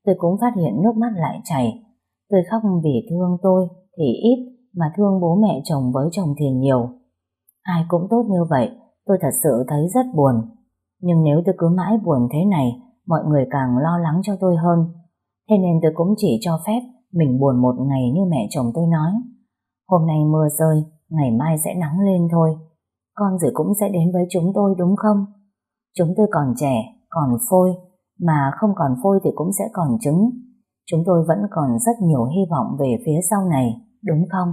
Tôi cũng phát hiện nước mắt lại chảy. Tôi khóc vì thương tôi thì ít, mà thương bố mẹ chồng với chồng thì nhiều. Ai cũng tốt như vậy, tôi thật sự thấy rất buồn. Nhưng nếu tôi cứ mãi buồn thế này, mọi người càng lo lắng cho tôi hơn. Thế nên tôi cũng chỉ cho phép mình buồn một ngày như mẹ chồng tôi nói. Hôm nay mưa rơi, ngày mai sẽ nắng lên thôi. Con rồi cũng sẽ đến với chúng tôi đúng không? Chúng tôi còn trẻ, còn phôi, mà không còn phôi thì cũng sẽ còn trứng. Chúng tôi vẫn còn rất nhiều hy vọng về phía sau này, đúng không?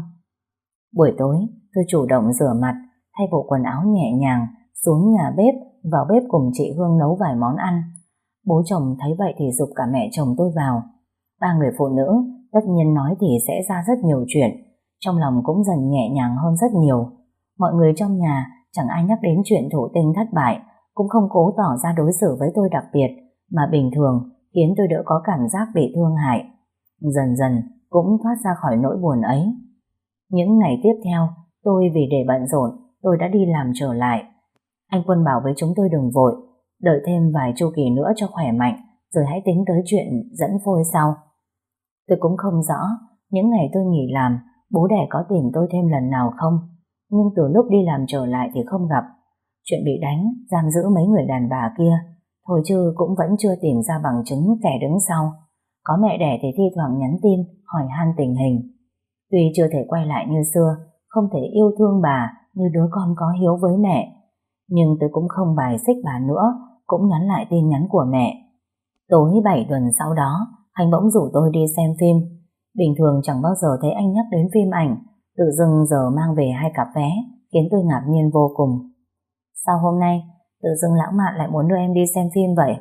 Buổi tối, tôi chủ động rửa mặt, thay bộ quần áo nhẹ nhàng, xuống nhà bếp, vào bếp cùng chị Hương nấu vài món ăn. Bố chồng thấy vậy thì giục cả mẹ chồng tôi vào. Ba người phụ nữ, tất nhiên nói thì sẽ ra rất nhiều chuyện, trong lòng cũng dần nhẹ nhàng hơn rất nhiều. Mọi người trong nhà chẳng ai nhắc đến chuyện thụ tinh thất bại, cũng không cố tỏ ra đối xử với tôi đặc biệt, mà bình thường khiến tôi đỡ có cảm giác bị thương hại. Dần dần cũng thoát ra khỏi nỗi buồn ấy. Những ngày tiếp theo, tôi vì để bận rộn, tôi đã đi làm trở lại. Anh Quân bảo với chúng tôi đừng vội, đợi thêm vài chu kỳ nữa cho khỏe mạnh, rồi hãy tính tới chuyện dẫn phôi sau. Tôi cũng không rõ, những ngày tôi nghỉ làm, bố đẻ có tìm tôi thêm lần nào không, nhưng từ lúc đi làm trở lại thì không gặp. Chuyện bị đánh, giam giữ mấy người đàn bà kia, thôi chứ cũng vẫn chưa tìm ra bằng chứng kẻ đứng sau. Có mẹ đẻ thì thi thoảng nhắn tin, hỏi han tình hình. Tuy chưa thể quay lại như xưa, không thể yêu thương bà như đứa con có hiếu với mẹ, nhưng tôi cũng không bài xích bà nữa, cũng nhắn lại tin nhắn của mẹ. Tối bảy tuần sau đó, anh bỗng rủ tôi đi xem phim. Bình thường chẳng bao giờ thấy anh nhắc đến phim ảnh, tự dưng giờ mang về hai cặp vé, khiến tôi ngạc nhiên vô cùng. Sao hôm nay, tự dưng lãng mạn lại muốn đưa em đi xem phim vậy?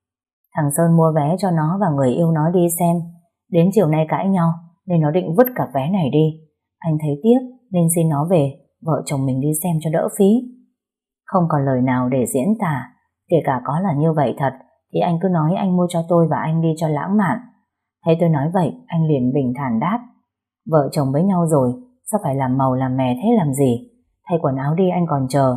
Thằng Sơn mua vé cho nó và người yêu nó đi xem. Đến chiều nay cãi nhau, nên nó định vứt cặp vé này đi. Anh thấy tiếc, nên xin nó về, vợ chồng mình đi xem cho đỡ phí. Không còn lời nào để diễn tả, kể cả có là như vậy thật, thì anh cứ nói anh mua cho tôi và anh đi cho lãng mạn. Thấy tôi nói vậy, anh liền bình thản đáp: vợ chồng với nhau rồi, sao phải làm màu làm mè thế làm gì? Thay quần áo đi, anh còn chờ.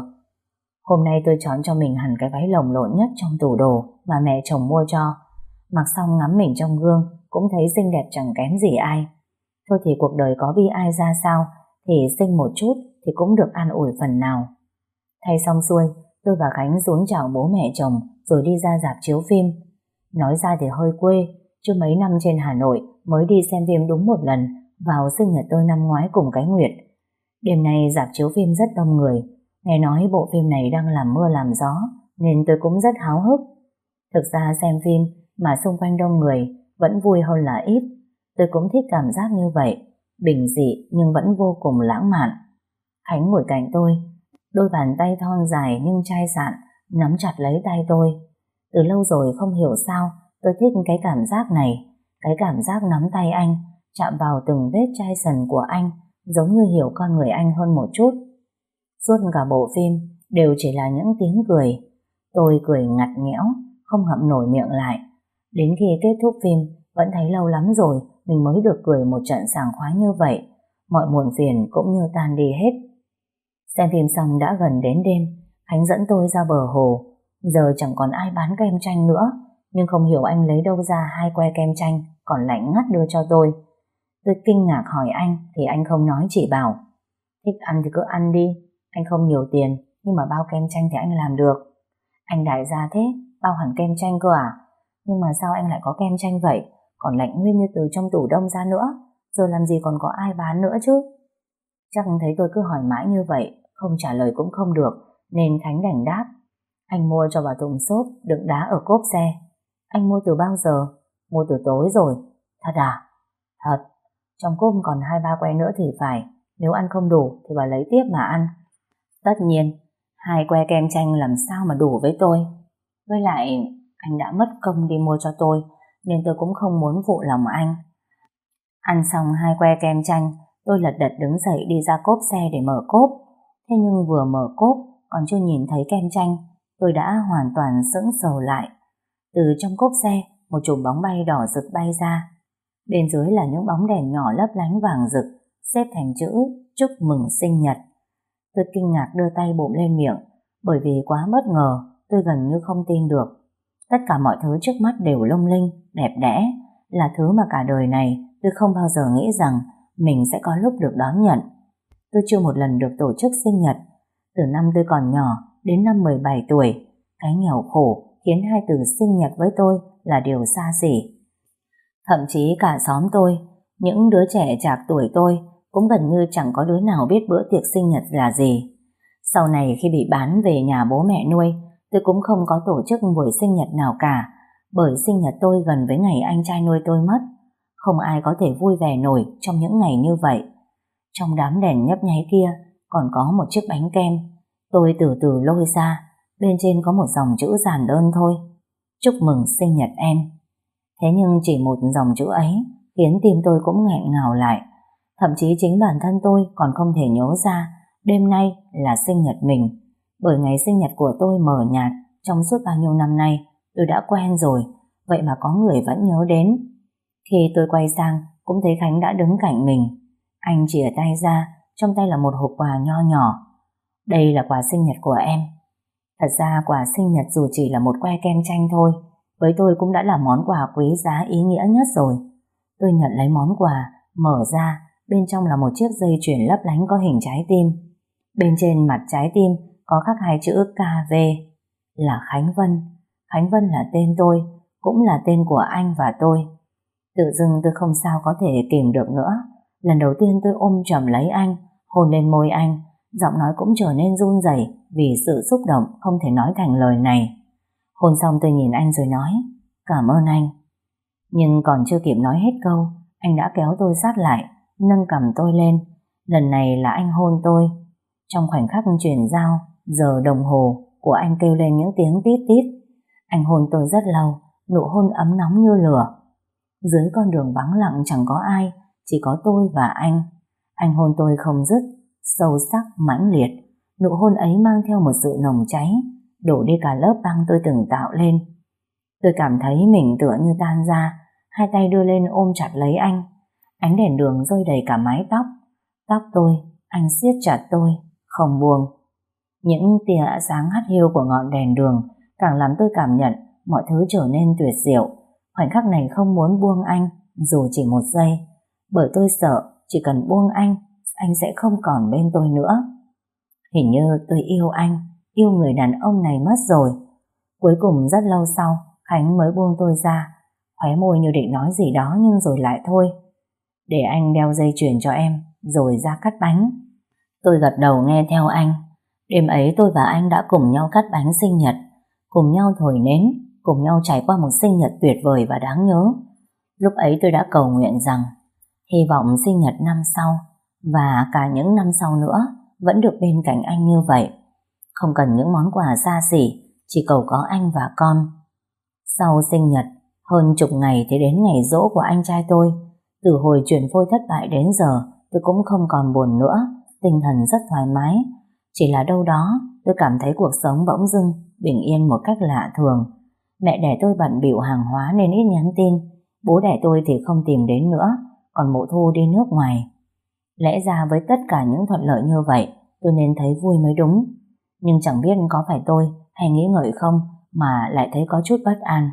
Hôm nay tôi chọn cho mình hẳn cái váy lồng lộn nhất trong tủ đồ mà mẹ chồng mua cho. Mặc xong ngắm mình trong gương cũng thấy xinh đẹp chẳng kém gì ai. Thôi thì cuộc đời có bi ai ra sao, thì xinh một chút thì cũng được an ủi phần nào. Thay xong xuôi, tôi và Khánh xuống chào bố mẹ chồng rồi đi ra rạp chiếu phim. Nói ra thì hơi quê, chứ mấy năm trên Hà Nội mới đi xem phim đúng một lần, vào sinh nhật tôi năm ngoái cùng cái Nguyệt. Đêm nay rạp chiếu phim rất đông người, nghe nói bộ phim này đang làm mưa làm gió, nên tôi cũng rất háo hức. Thực ra xem phim mà xung quanh đông người vẫn vui hơn là ít. Tôi cũng thích cảm giác như vậy, bình dị nhưng vẫn vô cùng lãng mạn. Khánh ngồi cạnh tôi, đôi bàn tay thon dài nhưng chai sạn nắm chặt lấy tay tôi. Từ lâu rồi không hiểu sao tôi thích cái cảm giác này, cái cảm giác nắm tay anh, chạm vào từng vết chai sần của anh, giống như hiểu con người anh hơn một chút. Suốt cả bộ phim đều chỉ là những tiếng cười. Tôi cười ngặt nghẽo, không ngậm nổi miệng lại. Đến khi kết thúc phim, vẫn thấy lâu lắm rồi mình mới được cười một trận sảng khoái như vậy. Mọi muộn phiền cũng như tan đi hết. Xem phim xong đã gần đến đêm, Khánh dẫn tôi ra bờ hồ. Giờ chẳng còn ai bán kem chanh nữa, nhưng không hiểu anh lấy đâu ra hai que kem chanh còn lạnh ngắt đưa cho tôi. Tôi kinh ngạc hỏi anh thì anh không nói, chỉ bảo: thích ăn thì cứ ăn đi, anh không nhiều tiền, nhưng mà bao kem chanh thì anh làm được. Anh đại gia thế, bao hẳn kem chanh cơ à? Nhưng mà sao anh lại có kem chanh vậy, còn lạnh nguyên như từ trong tủ đông ra nữa, giờ làm gì còn có ai bán nữa chứ? Chắc thấy tôi cứ hỏi mãi như vậy, không trả lời cũng không được, nên Khánh đành đáp: anh mua cho vào thùng xốp đựng đá ở cốp xe. Anh mua từ bao giờ? Mua từ tối rồi. Thật à? Thật. Trong cốp còn hai ba que nữa thì phải, nếu ăn không đủ thì bà lấy tiếp mà ăn. Tất nhiên, hai que kem chanh làm sao mà đủ với tôi. Với lại, anh đã mất công đi mua cho tôi, nên tôi cũng không muốn phụ lòng anh. Ăn xong hai que kem chanh, tôi lật đật đứng dậy đi ra cốp xe để mở cốp. Thế nhưng vừa mở cốp, còn chưa nhìn thấy kem chanh, tôi đã hoàn toàn sững sờ lại. Từ trong cốp xe, một chùm bóng bay đỏ rực bay ra. Bên dưới là những bóng đèn nhỏ lấp lánh vàng rực, xếp thành chữ chúc mừng sinh nhật. Tôi kinh ngạc đưa tay bụm lên miệng, bởi vì quá bất ngờ, tôi gần như không tin được. Tất cả mọi thứ trước mắt đều lung linh, đẹp đẽ, là thứ mà cả đời này tôi không bao giờ nghĩ rằng mình sẽ có lúc được đón nhận. Tôi chưa một lần được tổ chức sinh nhật. Từ năm tôi còn nhỏ đến năm mười bảy tuổi, cái nghèo khổ khiến hai từ sinh nhật với tôi là điều xa xỉ. Thậm chí cả xóm tôi, những đứa trẻ chạc tuổi tôi cũng gần như chẳng có đứa nào biết bữa tiệc sinh nhật là gì. Sau này khi bị bán về nhà bố mẹ nuôi, tôi cũng không có tổ chức buổi sinh nhật nào cả, bởi sinh nhật tôi gần với ngày anh trai nuôi tôi mất. Không ai có thể vui vẻ nổi trong những ngày như vậy. Trong đám đèn nhấp nháy kia còn có một chiếc bánh kem. Tôi từ từ lôi ra, bên trên có một dòng chữ giản đơn thôi: chúc mừng sinh nhật em. Thế nhưng chỉ một dòng chữ ấy khiến tim tôi cũng nghẹn ngào lại. Thậm chí chính bản thân tôi còn không thể nhớ ra đêm nay là sinh nhật mình, bởi ngày sinh nhật của tôi mờ nhạt trong suốt bao nhiêu năm nay. Tôi đã quen rồi, vậy mà có người vẫn nhớ đến. Khi tôi quay sang cũng thấy Khánh đã đứng cạnh mình. Anh chìa tay ra, trong tay là một hộp quà nho nhỏ. Đây là quà sinh nhật của em. Thật ra quà sinh nhật dù chỉ là một que kem chanh thôi, với tôi cũng đã là món quà quý giá ý nghĩa nhất rồi. Tôi nhận lấy món quà, mở ra, bên trong là một chiếc dây chuyền lấp lánh có hình trái tim. Bên trên mặt trái tim có khắc hai chữ ca vê, là Khánh Vân. Khánh Vân là tên tôi, cũng là tên của anh và tôi. Tự dưng tôi không sao có thể kìm được nữa. Lần đầu tiên tôi ôm chầm lấy anh, hôn lên môi anh, giọng nói cũng trở nên run rẩy vì sự xúc động không thể nói thành lời này. Hôn xong tôi nhìn anh rồi nói: cảm ơn anh. Nhưng còn chưa kịp nói hết câu, anh đã kéo tôi sát lại, nâng cằm tôi lên. Lần này là anh hôn tôi. Trong khoảnh khắc chuyển giao, giờ đồng hồ của anh kêu lên những tiếng tít tít. Anh hôn tôi rất lâu, nụ hôn ấm nóng như lửa. Dưới con đường vắng lặng chẳng có ai, chỉ có tôi và anh. Anh hôn tôi không dứt, sâu sắc, mãnh liệt. Nụ hôn ấy mang theo một sự nồng cháy, đổ đi cả lớp băng tôi từng tạo lên. Tôi cảm thấy mình tựa như tan ra, hai tay đưa lên ôm chặt lấy anh. Ánh đèn đường rơi đầy cả mái tóc. Tóc tôi, anh siết chặt tôi, không buông. Những tia sáng hắt hiu của ngọn đèn đường càng làm tôi cảm nhận mọi thứ trở nên tuyệt diệu. Khoảnh khắc này không muốn buông anh, dù chỉ một giây, bởi tôi sợ chỉ cần buông anh, anh sẽ không còn bên tôi nữa. Hình như tôi yêu anh, yêu người đàn ông này mất rồi. Cuối cùng rất lâu sau, Khánh mới buông tôi ra, khóe môi như định nói gì đó nhưng rồi lại thôi. Để anh đeo dây chuyền cho em, rồi ra cắt bánh. Tôi gật đầu nghe theo anh. Đêm ấy tôi và anh đã cùng nhau cắt bánh sinh nhật, cùng nhau thổi nến, cùng nhau trải qua một sinh nhật tuyệt vời và đáng nhớ. Lúc ấy tôi đã cầu nguyện rằng hy vọng sinh nhật năm sau và cả những năm sau nữa vẫn được bên cạnh anh như vậy. Không cần những món quà xa xỉ, chỉ cầu có anh và con. Sau sinh nhật, hơn chục ngày thì đến ngày giỗ của anh trai tôi. Từ hồi chuyển phôi thất bại đến giờ, tôi cũng không còn buồn nữa, tinh thần rất thoải mái. Chỉ là đâu đó, tôi cảm thấy cuộc sống bỗng dưng bình yên một cách lạ thường. Mẹ đẻ tôi bận bịu hàng hóa nên ít nhắn tin. Bố đẻ tôi thì không tìm đến nữa, còn mụ Thu đi nước ngoài. Lẽ ra với tất cả những thuận lợi như vậy, tôi nên thấy vui mới đúng. Nhưng chẳng biết có phải tôi hay nghĩ ngợi không mà lại thấy có chút bất an.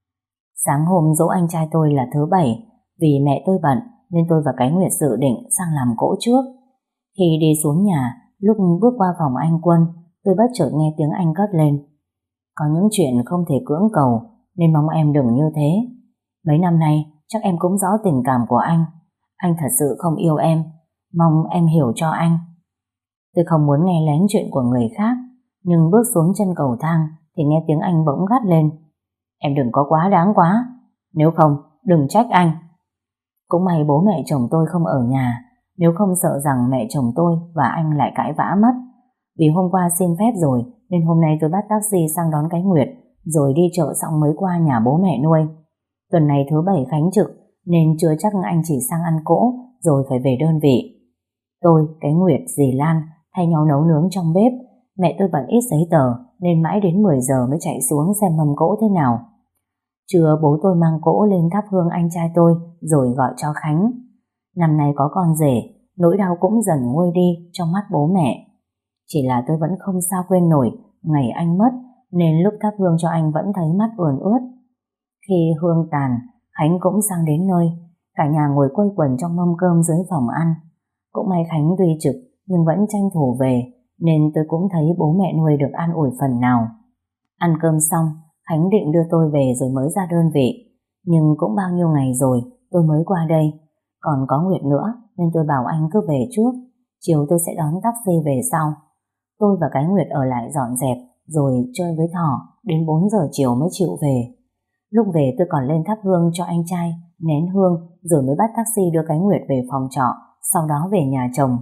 Sáng hôm giỗ anh trai tôi là thứ bảy, vì mẹ tôi bận nên tôi và cái Nguyệt dự định sang làm cỗ trước. Khi đi xuống nhà, lúc bước qua phòng anh Quân, tôi bất chợt nghe tiếng anh cất lên: có những chuyện không thể cưỡng cầu, nên mong em đừng như thế. Mấy năm nay chắc em cũng rõ tình cảm của anh. Anh thật sự không yêu em, mong em hiểu cho anh. Tôi không muốn nghe lén chuyện của người khác, nhưng bước xuống chân cầu thang thì nghe tiếng anh bỗng gắt lên: em đừng có quá đáng quá, nếu không đừng trách anh. Cũng may bố mẹ chồng tôi không ở nhà, nếu không sợ rằng mẹ chồng tôi và anh lại cãi vã mất. Vì hôm qua xin phép rồi nên hôm nay tôi bắt taxi sang đón cái Nguyệt, rồi đi chợ xong mới qua nhà bố mẹ nuôi. Tuần này thứ bảy Khánh trực nên chưa chắc anh chỉ sang ăn cỗ rồi phải về đơn vị. Tôi, cái Nguyệt, dì Lan thay nhau nấu nướng trong bếp. Mẹ tôi bận ít giấy tờ nên mãi đến mười giờ mới chạy xuống xem mâm cỗ thế nào. Trưa bố tôi mang cỗ lên thắp hương anh trai tôi rồi gọi cho Khánh. Năm nay có con rể, nỗi đau cũng dần nguôi đi trong mắt bố mẹ. Chỉ là tôi vẫn không sao quên nổi ngày anh mất, nên lúc thắp hương cho anh vẫn thấy mắt ươn ướt. Khi hương tàn, Khánh cũng sang đến nơi, cả nhà ngồi quây quần trong mâm cơm dưới phòng ăn. Cũng may Khánh tuy trực nhưng vẫn tranh thủ về, nên tôi cũng thấy bố mẹ nuôi được an ủi phần nào. Ăn cơm xong, Khánh định đưa tôi về rồi mới ra đơn vị. Nhưng cũng bao nhiêu ngày rồi tôi mới qua đây, còn có Nguyệt nữa nên tôi bảo anh cứ về trước, chiều tôi sẽ đón taxi về sau. Tôi và cái Nguyệt ở lại dọn dẹp rồi chơi với Thỏ đến bốn giờ chiều mới chịu về. Lúc về tôi còn lên thắp hương cho anh trai, nén hương rồi mới bắt taxi đưa cái Nguyệt về phòng trọ, sau đó về nhà chồng.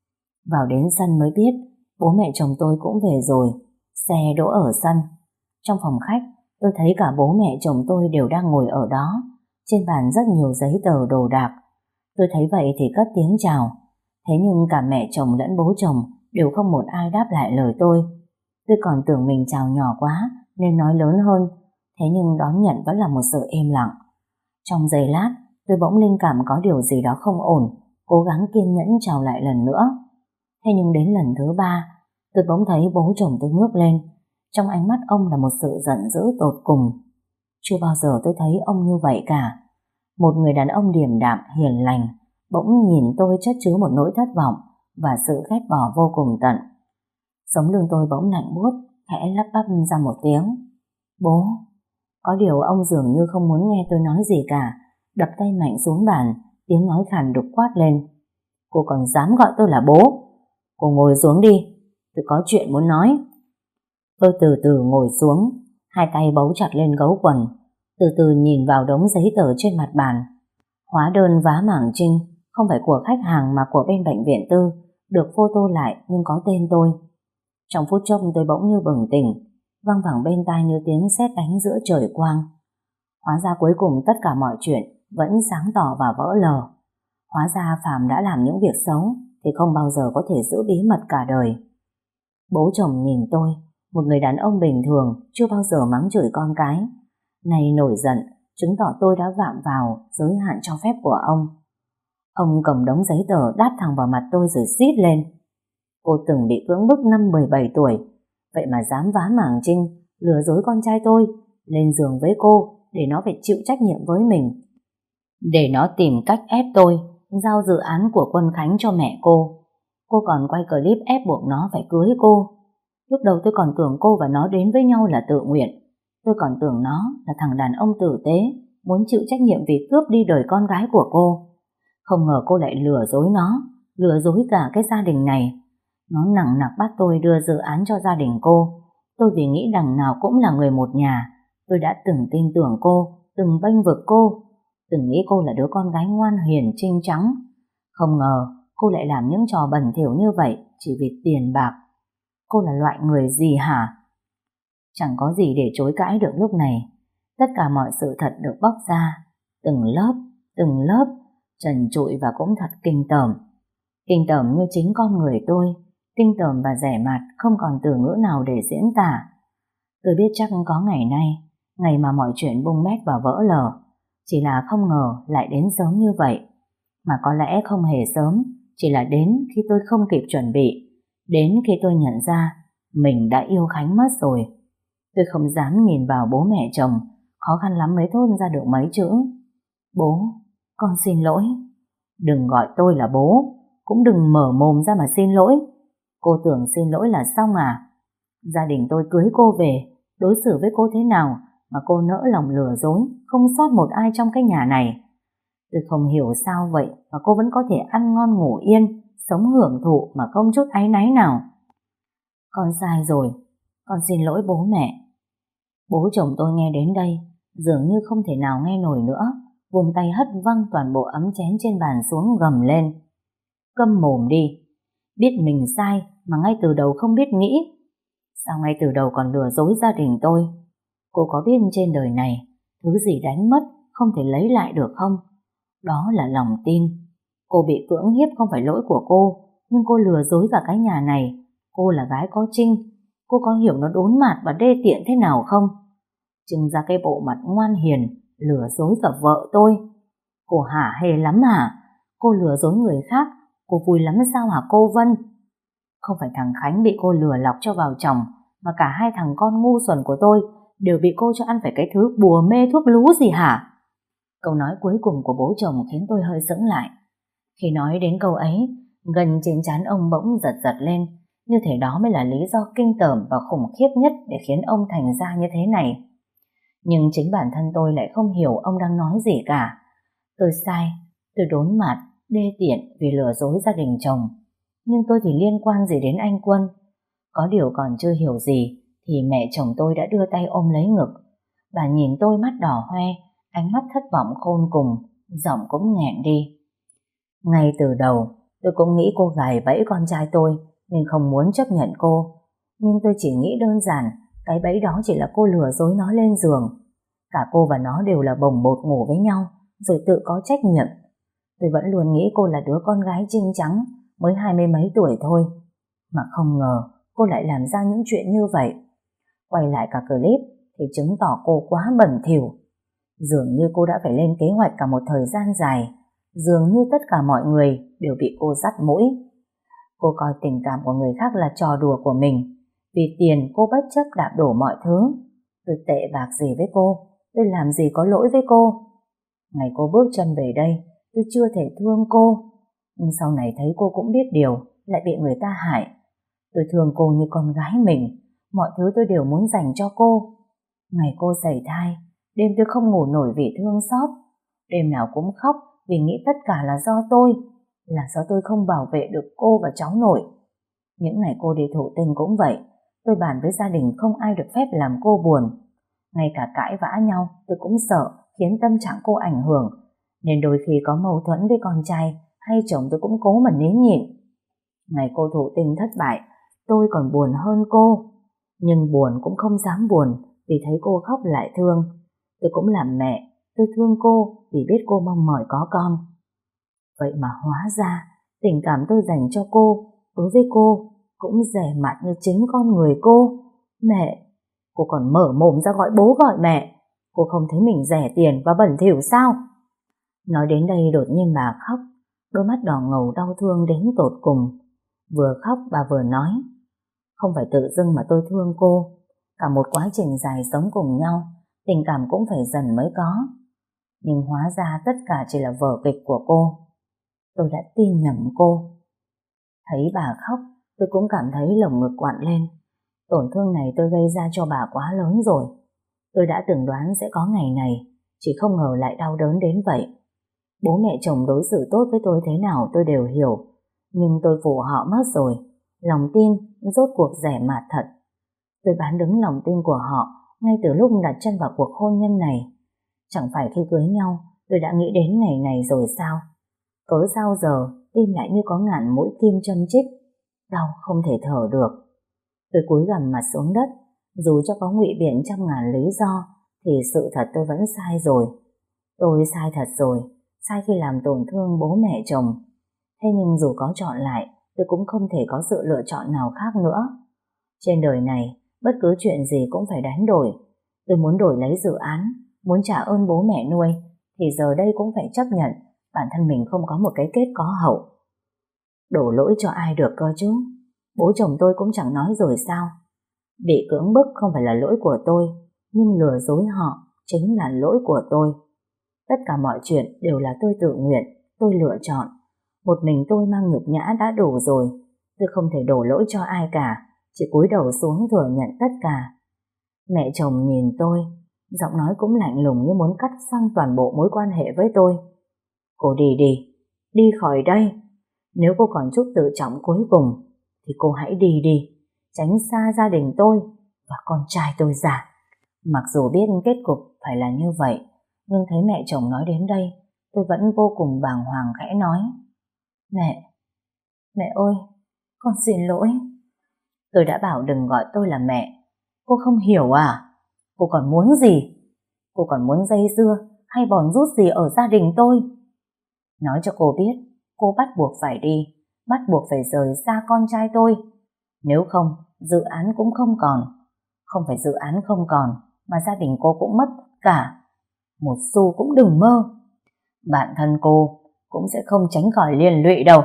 Vào đến sân mới biết bố mẹ chồng tôi cũng về rồi, xe đỗ ở sân. Trong phòng khách tôi thấy cả bố mẹ chồng tôi đều đang ngồi ở đó, trên bàn rất nhiều giấy tờ đồ đạc. Tôi thấy vậy thì cất tiếng chào, thế nhưng cả mẹ chồng lẫn bố chồng đều không một ai đáp lại lời tôi. Tôi còn tưởng mình chào nhỏ quá nên nói lớn hơn, thế nhưng đón nhận vẫn là một sự im lặng. Trong giây lát tôi bỗng linh cảm có điều gì đó không ổn, cố gắng kiên nhẫn chào lại lần nữa. Thế nhưng đến lần thứ ba tôi bỗng thấy bố chồng tôi ngước lên, trong ánh mắt ông là một sự giận dữ tột cùng. Chưa bao giờ tôi thấy ông như vậy cả. Một người đàn ông điềm đạm hiền lành bỗng nhìn tôi chất chứa một nỗi thất vọng và sự ghét bỏ vô cùng tận. Sống lưng tôi bỗng lạnh buốt, khẽ lắp bắp ra một tiếng: "Bố." Có điều ông dường như không muốn nghe tôi nói gì cả, đập tay mạnh xuống bàn, tiếng nói khàn đục quát lên: "Cô còn dám gọi tôi là bố? Cô ngồi xuống đi, tôi có chuyện muốn nói." Tôi từ từ ngồi xuống, hai tay bấu chặt lên gấu quần, từ từ nhìn vào đống giấy tờ trên mặt bàn. Hóa đơn vá mảng trinh, không phải của khách hàng mà của bên bệnh viện tư, được photo lại nhưng có tên tôi. Trong phút chốc tôi bỗng như bừng tỉnh, văng vẳng bên tai như tiếng sét đánh giữa trời quang. Hóa ra cuối cùng tất cả mọi chuyện vẫn sáng tỏ và vỡ lờ. Hóa ra Phạm đã làm những việc xấu thì không bao giờ có thể giữ bí mật cả đời. Bố chồng nhìn tôi, một người đàn ông bình thường chưa bao giờ mắng chửi con cái, nay nổi giận, chứng tỏ tôi đã phạm vào giới hạn cho phép của ông. Ông cầm đống giấy tờ đáp thẳng vào mặt tôi rồi xít lên: "Cô từng bị cưỡng bức năm mười bảy tuổi, vậy mà dám vá mảng trinh, lừa dối con trai tôi, lên giường với cô để nó phải chịu trách nhiệm với mình. Để nó tìm cách ép tôi giao dự án của Quân Khánh cho mẹ cô. Cô còn quay clip ép buộc nó phải cưới cô. Lúc đầu tôi còn tưởng cô và nó đến với nhau là tự nguyện. Tôi còn tưởng nó là thằng đàn ông tử tế, muốn chịu trách nhiệm vì cướp đi đời con gái của cô. Không ngờ cô lại lừa dối nó, lừa dối cả cái gia đình này. Nó nặng nặc bắt tôi đưa dự án cho gia đình cô. Tôi vì nghĩ đằng nào cũng là người một nhà. Tôi đã từng tin tưởng cô, từng bênh vực cô, từng nghĩ cô là đứa con gái ngoan hiền trinh trắng. Không ngờ cô lại làm những trò bẩn thỉu như vậy chỉ vì tiền bạc. Cô là loại người gì hả?" Chẳng có gì để chối cãi được lúc này. Tất cả mọi sự thật được bóc ra, từng lớp, từng lớp, trần trụi và cũng thật kinh tởm. Kinh tởm như chính con người tôi, kinh tởm và rẻ mạt không còn từ ngữ nào để diễn tả. Tôi biết chắc có ngày nay, ngày mà mọi chuyện bung bét và vỡ lở, chỉ là không ngờ lại đến sớm như vậy. Mà có lẽ không hề sớm, chỉ là đến khi tôi không kịp chuẩn bị, đến khi tôi nhận ra mình đã yêu Khánh mất rồi. Tôi không dám nhìn vào bố mẹ chồng, khó khăn lắm mới thốt ra được mấy chữ: "Bố, con xin lỗi." "Đừng gọi tôi là bố, cũng đừng mở mồm ra mà xin lỗi. Cô tưởng xin lỗi là xong à? Gia đình tôi cưới cô về, đối xử với cô thế nào mà cô nỡ lòng lừa dối, không sót một ai trong cái nhà này. Tôi không hiểu sao vậy mà cô vẫn có thể ăn ngon ngủ yên, sống hưởng thụ mà không chút áy náy nào. Con sai rồi, con xin lỗi bố mẹ." Bố chồng tôi nghe đến đây dường như không thể nào nghe nổi nữa, vùng tay hất văng toàn bộ ấm chén trên bàn xuống, gầm lên: "Câm mồm đi, biết mình sai mà ngay từ đầu không biết nghĩ. Sao ngay từ đầu còn lừa dối gia đình tôi? Cô có biết trên đời này thứ gì đánh mất không thể lấy lại được không? Đó là lòng tin. Cô bị cưỡng hiếp không phải lỗi của cô, nhưng cô lừa dối cả cái nhà này. Cô là gái có trinh, cô có hiểu nó đốn mạt và đê tiện thế nào không? Trưng ra cái bộ mặt ngoan hiền, lừa dối cả vợ tôi. Cô hả hê lắm hả? Cô lừa dối người khác, cô vui lắm sao hả cô Vân? Không phải thằng Khánh bị cô lừa lọc cho vào chồng, mà cả hai thằng con ngu xuẩn của tôi đều bị cô cho ăn phải cái thứ bùa mê thuốc lú gì hả?" Câu nói cuối cùng của bố chồng khiến tôi hơi sững lại. Khi nói đến câu ấy, gần trên trán ông bỗng giật giật lên, như thể đó mới là lý do kinh tởm và khủng khiếp nhất để khiến ông thành ra như thế này. Nhưng chính bản thân tôi lại không hiểu ông đang nói gì cả. Tôi sai, tôi đốn mặt, đê tiện vì lừa dối gia đình chồng. Nhưng tôi thì liên quan gì đến anh Quân? Có điều còn chưa hiểu gì thì mẹ chồng tôi đã đưa tay ôm lấy ngực. Bà nhìn tôi mắt đỏ hoe, ánh mắt thất vọng khôn cùng, giọng cũng nghẹn đi. Ngay từ đầu, tôi cũng nghĩ cô gài bẫy con trai tôi nên không muốn chấp nhận cô. Nhưng tôi chỉ nghĩ đơn giản, cái bẫy đó chỉ là cô lừa dối nó lên giường. Cả cô và nó đều là bồng bột ngủ với nhau, rồi tự có trách nhiệm. Tôi vẫn luôn nghĩ cô là đứa con gái trinh trắng, mới hai mươi mấy tuổi thôi. Mà không ngờ cô lại làm ra những chuyện như vậy. Quay lại cả clip thì chứng tỏ cô quá bẩn thỉu. Dường như cô đã phải lên kế hoạch cả một thời gian dài. Dường như tất cả mọi người đều bị cô dắt mũi. Cô coi tình cảm của người khác là trò đùa của mình. Vì tiền cô bất chấp đạp đổ mọi thứ. Tôi tệ bạc gì với cô? Tôi làm gì có lỗi với cô? Ngày cô bước chân về đây, tôi chưa thể thương cô. Nhưng sau này thấy cô cũng biết điều, lại bị người ta hại. Tôi thương cô như con gái mình. Mọi thứ tôi đều muốn dành cho cô. Ngày cô sảy thai, đêm tôi không ngủ nổi vì thương xót. Đêm nào cũng khóc vì nghĩ tất cả là do tôi. Là do tôi không bảo vệ được cô và cháu nội. Những ngày cô đi thụ tinh cũng vậy. Tôi bàn với gia đình không ai được phép làm cô buồn. Ngay cả cãi vã nhau tôi cũng sợ khiến tâm trạng cô ảnh hưởng. Nên đôi khi có mâu thuẫn với con trai hay chồng tôi cũng cố mà nín nhịn. Ngày cô thụ tinh thất bại, tôi còn buồn hơn cô. Nhưng buồn cũng không dám buồn vì thấy cô khóc lại thương. Tôi cũng làm mẹ, tôi thương cô vì biết cô mong mỏi có con. Vậy mà hóa ra tình cảm tôi dành cho cô, đối với cô cũng rẻ mạt như chính con người cô. Mẹ, cô còn mở mồm ra gọi bố gọi mẹ. Cô không thấy mình rẻ tiền và bẩn thỉu sao? Nói đến đây đột nhiên bà khóc, đôi mắt đỏ ngầu đau thương đến tột cùng. Vừa khóc bà vừa nói, không phải tự dưng mà tôi thương cô. Cả một quá trình dài sống cùng nhau, tình cảm cũng phải dần mới có. Nhưng hóa ra tất cả chỉ là vở kịch của cô. Tôi đã tin nhầm cô. Thấy bà khóc, tôi cũng cảm thấy lồng ngực quặn lên. Tổn thương này tôi gây ra cho bà quá lớn rồi. Tôi đã từng đoán sẽ có ngày này, chỉ không ngờ lại đau đớn đến vậy. Bố mẹ chồng đối xử tốt với tôi thế nào tôi đều hiểu. Nhưng tôi phụ họ mất rồi. Lòng tin rốt cuộc rẻ mạt thật. Tôi bán đứng lòng tin của họ ngay từ lúc đặt chân vào cuộc hôn nhân này. Chẳng phải khi cưới nhau tôi đã nghĩ đến ngày này rồi sao? Cớ sao giờ tim lại như có ngàn mũi kim châm chích, đau không thể thở được. Tôi cúi gằm mặt xuống đất. Dù cho có ngụy biện trăm ngàn lý do thì sự thật tôi vẫn sai rồi. Tôi sai thật rồi, sai khi làm tổn thương bố mẹ chồng. Thế nhưng dù có chọn lại, tôi cũng không thể có sự lựa chọn nào khác nữa. Trên đời này, bất cứ chuyện gì cũng phải đánh đổi. Tôi muốn đổi lấy dự án, muốn trả ơn bố mẹ nuôi, thì giờ đây cũng phải chấp nhận bản thân mình không có một cái kết có hậu. Đổ lỗi cho ai được cơ chứ? Bố chồng tôi cũng chẳng nói rồi sao? Bị cưỡng bức không phải là lỗi của tôi, nhưng lừa dối họ chính là lỗi của tôi. Tất cả mọi chuyện đều là tôi tự nguyện, tôi lựa chọn. Một mình tôi mang nhục nhã đã đủ rồi. Tôi không thể đổ lỗi cho ai cả, chỉ cúi đầu xuống thừa nhận tất cả. Mẹ chồng nhìn tôi, giọng nói cũng lạnh lùng như muốn cắt phăng toàn bộ mối quan hệ với tôi. Cô đi đi, đi khỏi đây. Nếu cô còn chút tự trọng cuối cùng thì cô hãy đi đi, tránh xa gia đình tôi và con trai tôi ra. Mặc dù biết kết cục phải là như vậy, nhưng thấy mẹ chồng nói đến đây, tôi vẫn vô cùng bàng hoàng khẽ nói, Mẹ, mẹ ơi, con xin lỗi. Tôi đã bảo đừng gọi tôi là mẹ. Cô không hiểu à? Cô còn muốn gì? Cô còn muốn dây dưa hay bòn rút gì ở gia đình tôi? Nói cho cô biết, cô bắt buộc phải đi, bắt buộc phải rời xa con trai tôi. Nếu không, dự án cũng không còn. Không phải dự án không còn, mà gia đình cô cũng mất cả. Một xu cũng đừng mơ. Bản thân cô cũng sẽ không tránh khỏi liên lụy đâu.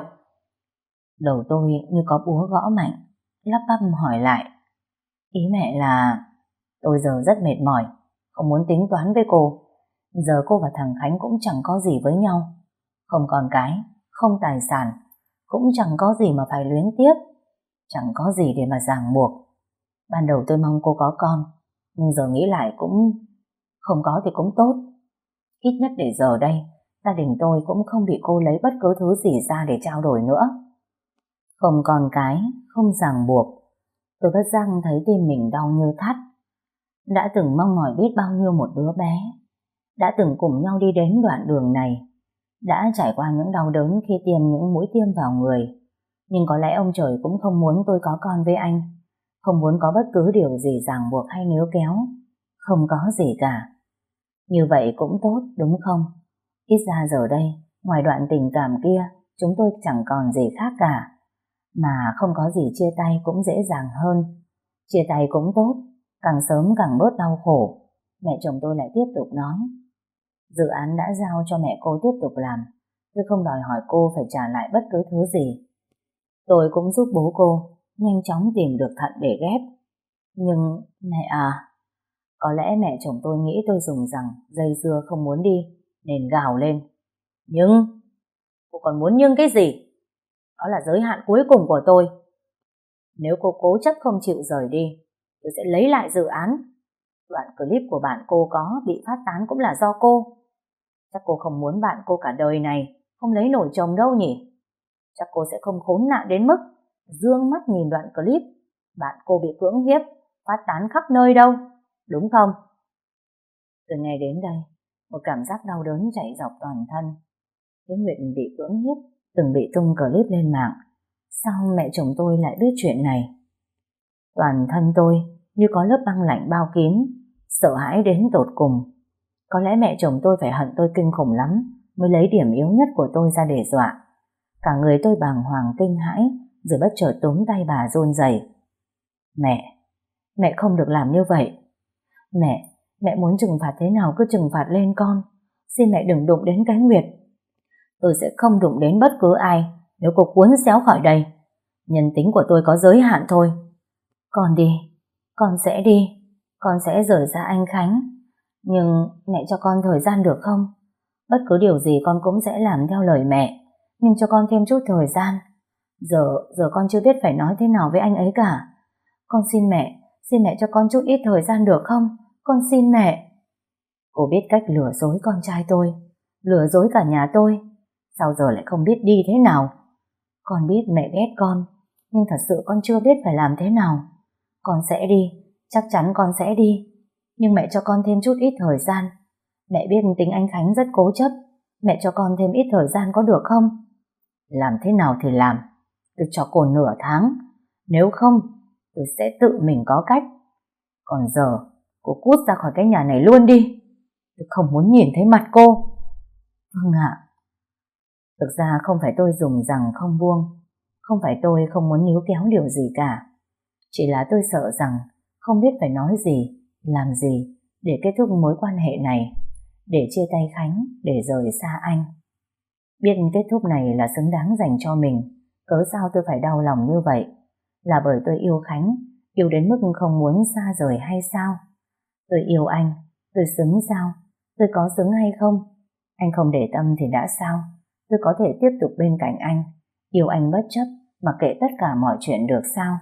Đầu tôi như có búa gõ mạnh, lắp bắp hỏi lại. Ý mẹ là tôi giờ rất mệt mỏi, không muốn tính toán với cô. Giờ cô và thằng Khánh cũng chẳng có gì với nhau. Không con cái, không tài sản, cũng chẳng có gì mà phải luyến tiếc, chẳng có gì để mà ràng buộc. Ban đầu tôi mong cô có con, nhưng giờ nghĩ lại cũng không có thì cũng tốt. Ít nhất để giờ đây, gia đình tôi cũng không bị cô lấy bất cứ thứ gì ra để trao đổi nữa. Không con cái, không ràng buộc, tôi bất giác thấy tim mình đau như thắt. Đã từng mong mỏi biết bao nhiêu một đứa bé, đã từng cùng nhau đi đến đoạn đường này, đã trải qua những đau đớn khi tiêm những mũi tiêm vào người. Nhưng có lẽ ông trời cũng không muốn tôi có con với anh, không muốn có bất cứ điều gì ràng buộc hay níu kéo, không có gì cả. Như vậy cũng tốt, đúng không? Ít ra giờ đây, ngoài đoạn tình cảm kia, chúng tôi chẳng còn gì khác cả. Mà không có gì chia tay cũng dễ dàng hơn. Chia tay cũng tốt, càng sớm càng bớt đau khổ. Mẹ chồng tôi lại tiếp tục nói. Dự án đã giao cho mẹ cô tiếp tục làm. Tôi không đòi hỏi cô phải trả lại bất cứ thứ gì. Tôi cũng giúp bố cô nhanh chóng tìm được thận để ghép. Nhưng mẹ à, có lẽ mẹ chồng tôi nghĩ tôi dùng rằng dây dưa không muốn đi, nên gào lên. Nhưng, cô còn muốn nhưng cái gì? Đó là giới hạn cuối cùng của tôi. Nếu cô cố chấp không chịu rời đi, tôi sẽ lấy lại dự án. Đoạn clip của bạn cô có bị phát tán cũng là do cô. Chắc cô không muốn bạn cô cả đời này không lấy nổi chồng đâu nhỉ? Chắc cô sẽ không khốn nạn đến mức dương mắt nhìn đoạn clip bạn cô bị cưỡng hiếp phát tán khắp nơi đâu, đúng không? Từ ngày đến đây, một cảm giác đau đớn chạy dọc toàn thân. Cái Nguyệt bị cưỡng hiếp từng bị tung clip lên mạng. Sao mẹ chồng tôi lại biết chuyện này? Toàn thân tôi như có lớp băng lạnh bao kín, sợ hãi đến tột cùng. Có lẽ mẹ chồng tôi phải hận tôi kinh khủng lắm mới lấy điểm yếu nhất của tôi ra để dọa. Cả người tôi bàng hoàng kinh hãi, rồi bất chợt túm tay bà run rẩy. Mẹ, mẹ không được làm như vậy. Mẹ, mẹ muốn trừng phạt thế nào cứ trừng phạt lên con. Xin mẹ đừng đụng đến cái Nguyệt. Tôi sẽ không đụng đến bất cứ ai nếu cô cuốn xéo khỏi đây. Nhân tính của tôi có giới hạn thôi. Con đi, con sẽ đi, con sẽ rời xa anh Khánh. Nhưng mẹ cho con thời gian được không? Bất cứ điều gì con cũng sẽ làm theo lời mẹ, nhưng cho con thêm chút thời gian. Giờ, giờ con chưa biết phải nói thế nào với anh ấy cả. Con xin mẹ, xin mẹ cho con chút ít thời gian được không? Con xin mẹ. Cô biết cách lừa dối con trai tôi, lừa dối cả nhà tôi. Sao giờ lại không biết đi thế nào? Con biết mẹ ghét con, nhưng thật sự con chưa biết phải làm thế nào. Con sẽ đi, chắc chắn con sẽ đi. Nhưng mẹ cho con thêm chút ít thời gian. Mẹ biết tính anh Khánh rất cố chấp. Mẹ cho con thêm ít thời gian có được không? Làm thế nào thì làm. Tôi cho cô nửa tháng. Nếu không, tôi sẽ tự mình có cách. Còn giờ, cô cút ra khỏi cái nhà này luôn đi. Tôi không muốn nhìn thấy mặt cô. Vâng ạ. Thực ra không phải tôi dùng rằng không buông. Không phải tôi không muốn níu kéo điều gì cả. Chỉ là tôi sợ rằng không biết phải nói gì, làm gì để kết thúc mối quan hệ này, để chia tay Khánh, để rời xa anh. Biết kết thúc này là xứng đáng dành cho mình, cớ sao tôi phải đau lòng như vậy? Là bởi tôi yêu Khánh, yêu đến mức không muốn xa rời hay sao? Tôi yêu anh, tôi xứng sao? Tôi có xứng hay không? Anh không để tâm thì đã sao? Tôi có thể tiếp tục bên cạnh anh, yêu anh bất chấp, mặc kệ tất cả mọi chuyện được sao?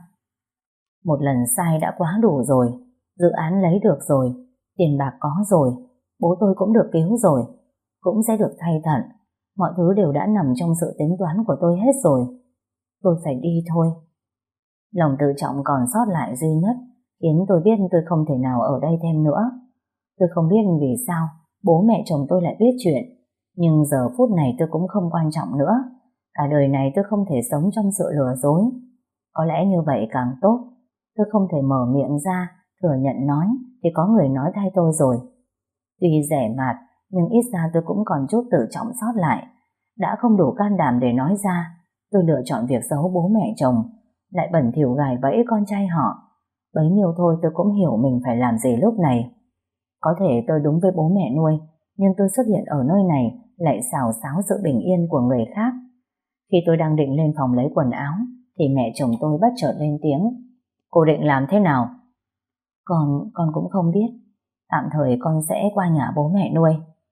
Một lần sai đã quá đủ rồi, dự án lấy được rồi, tiền bạc có rồi, bố tôi cũng được cứu rồi, cũng sẽ được thay thận. Mọi thứ đều đã nằm trong sự tính toán của tôi hết rồi. Tôi phải đi thôi. Lòng tự trọng còn sót lại duy nhất khiến tôi biết tôi không thể nào ở đây thêm nữa. Tôi không biết vì sao bố mẹ chồng tôi lại biết chuyện, nhưng giờ phút này tôi cũng không quan trọng nữa. Cả đời này tôi không thể sống trong sự lừa dối. Có lẽ như vậy càng tốt. Tôi không thể mở miệng ra thừa nhận nói thì có người nói thay tôi rồi. Tuy rẻ mạt nhưng ít ra tôi cũng còn chút tự trọng sót lại. Đã không đủ can đảm để nói ra, tôi lựa chọn việc giấu bố mẹ chồng, lại bẩn thỉu gài bẫy con trai họ. Bấy nhiêu thôi tôi cũng hiểu mình phải làm gì lúc này. Có thể tôi đúng với bố mẹ nuôi, nhưng tôi xuất hiện ở nơi này lại xào xáo sự bình yên của người khác. Khi tôi đang định lên phòng lấy quần áo thì mẹ chồng tôi bất chợt lên tiếng. Cô định làm thế nào? Con, con cũng không biết. Tạm thời con sẽ qua nhà bố mẹ nuôi.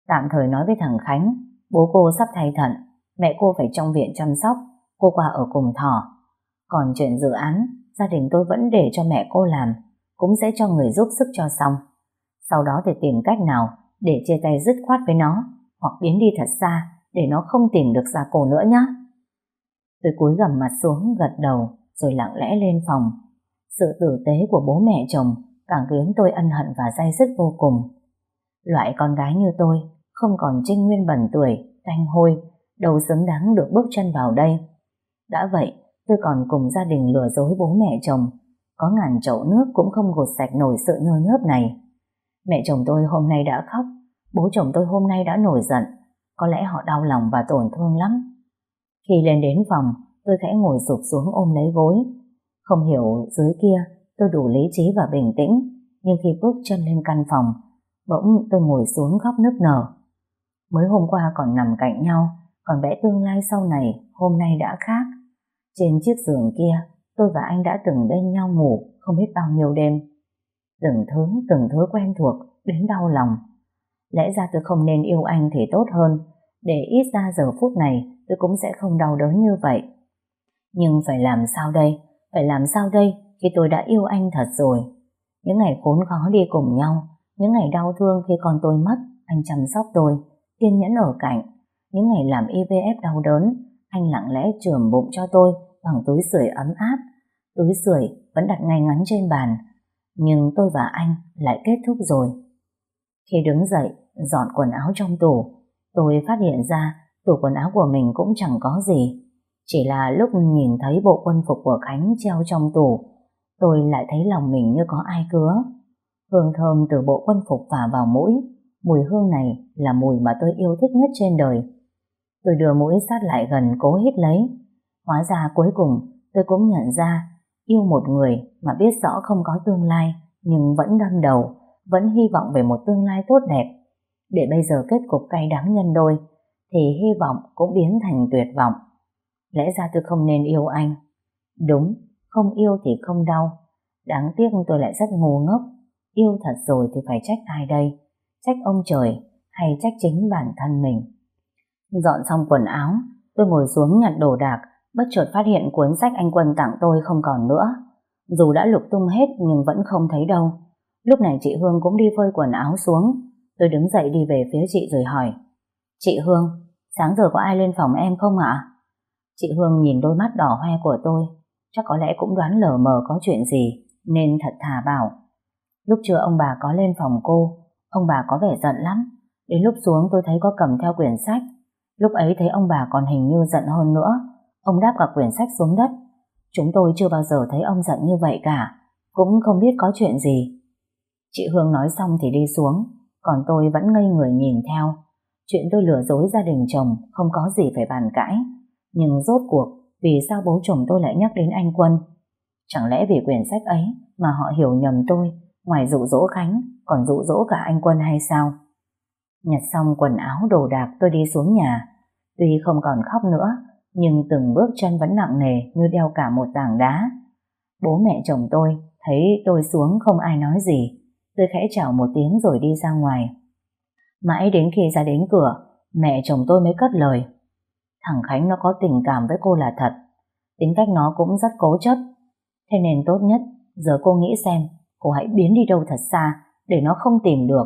Tạm thời nói với thằng Khánh, bố cô sắp thay thận, mẹ cô phải trong viện chăm sóc, cô qua ở cùng Thỏ. Còn chuyện dự án, gia đình tôi vẫn để cho mẹ cô làm, cũng sẽ cho người giúp sức cho xong. Sau đó thì tìm cách nào để chia tay dứt khoát với nó, hoặc biến đi thật xa để nó không tìm được ra cô nữa nhé. Tôi cúi gằm mặt xuống gật đầu rồi lặng lẽ lên phòng. Sự tử tế của bố mẹ chồng càng khiến tôi ân hận và day dứt vô cùng. Loại con gái như tôi không còn trinh nguyên bẩn tuổi, tanh hôi, đâu xứng đáng được bước chân vào đây. Đã vậy, tôi còn cùng gia đình lừa dối bố mẹ chồng, có ngàn chậu nước cũng không gột sạch nổi sự nhơ nhớp này. Mẹ chồng tôi hôm nay đã khóc, bố chồng tôi hôm nay đã nổi giận, có lẽ họ đau lòng và tổn thương lắm. Khi lên đến phòng, tôi khẽ ngồi sụp xuống ôm lấy gối. Không hiểu dưới kia tôi đủ lý trí và bình tĩnh, nhưng khi bước chân lên căn phòng, bỗng tôi ngồi xuống khóc nức nở. Mới hôm qua còn nằm cạnh nhau, còn vẽ tương lai sau này, hôm nay đã khác. Trên chiếc giường kia, tôi và anh đã từng bên nhau ngủ không biết bao nhiêu đêm. Từng thứ, từng thứ quen thuộc, đến đau lòng. Lẽ ra tôi không nên yêu anh thì tốt hơn, để ít ra giờ phút này tôi cũng sẽ không đau đớn như vậy. Nhưng phải làm sao đây? Phải làm sao đây khi tôi đã yêu anh thật rồi? Những ngày khốn khó đi cùng nhau, những ngày đau thương khi con tôi mất, anh chăm sóc tôi, kiên nhẫn ở cạnh. Những ngày làm i vê ép đau đớn, anh lặng lẽ chườm bụng cho tôi bằng túi sưởi ấm áp. Túi sưởi vẫn đặt ngay ngắn trên bàn, nhưng tôi và anh lại kết thúc rồi. Khi đứng dậy, dọn quần áo trong tủ, tôi phát hiện ra tủ quần áo của mình cũng chẳng có gì. Chỉ là lúc nhìn thấy bộ quân phục của Khánh treo trong tủ, tôi lại thấy lòng mình như có ai cứa. Hương thơm từ bộ quân phục phả vào mũi, mùi hương này là mùi mà tôi yêu thích nhất trên đời. Tôi đưa mũi sát lại gần cố hít lấy. Hóa ra cuối cùng tôi cũng nhận ra yêu một người mà biết rõ không có tương lai nhưng vẫn đâm đầu, vẫn hy vọng về một tương lai tốt đẹp. Để bây giờ kết cục cay đắng nhân đôi thì hy vọng cũng biến thành tuyệt vọng. Lẽ ra tôi không nên yêu anh. Đúng, không yêu thì không đau. Đáng tiếc tôi lại rất ngu ngốc. Yêu thật rồi thì phải trách ai đây? Trách ông trời hay trách chính bản thân mình? Dọn xong quần áo, tôi ngồi xuống nhặt đồ đạc, bất chợt phát hiện cuốn sách anh Quân tặng tôi không còn nữa. Dù đã lục tung hết nhưng vẫn không thấy đâu. Lúc này chị Hương cũng đi phơi quần áo xuống. Tôi đứng dậy đi về phía chị rồi hỏi: Chị Hương, sáng giờ có ai lên phòng em không ạ? Chị Hương nhìn đôi mắt đỏ hoe của tôi, chắc có lẽ cũng đoán lờ mờ có chuyện gì, nên thật thà bảo: Lúc trưa ông bà có lên phòng cô, ông bà có vẻ giận lắm. Đến lúc xuống tôi thấy có cầm theo quyển sách. Lúc ấy thấy ông bà còn hình như giận hơn nữa. Ông đáp cả quyển sách xuống đất. Chúng tôi chưa bao giờ thấy ông giận như vậy cả, cũng không biết có chuyện gì. Chị Hương nói xong thì đi xuống, còn tôi vẫn ngây người nhìn theo. Chuyện tôi lừa dối gia đình chồng không có gì phải bàn cãi, nhưng rốt cuộc vì sao bố chồng tôi lại nhắc đến anh Quân? Chẳng lẽ vì quyển sách ấy mà họ hiểu nhầm tôi, ngoài dụ dỗ Khánh còn dụ dỗ cả anh Quân hay sao? Nhặt xong quần áo đồ đạc tôi đi xuống nhà. Tuy không còn khóc nữa, nhưng từng bước chân vẫn nặng nề như đeo cả một tảng đá. Bố mẹ chồng tôi thấy tôi xuống không ai nói gì. Tôi khẽ chào một tiếng rồi đi ra ngoài. Mãi đến khi ra đến cửa, mẹ chồng tôi mới cất lời: Thằng Khánh nó có tình cảm với cô là thật, tính cách nó cũng rất cố chấp. Thế nên tốt nhất giờ cô nghĩ xem cô hãy biến đi đâu thật xa để nó không tìm được.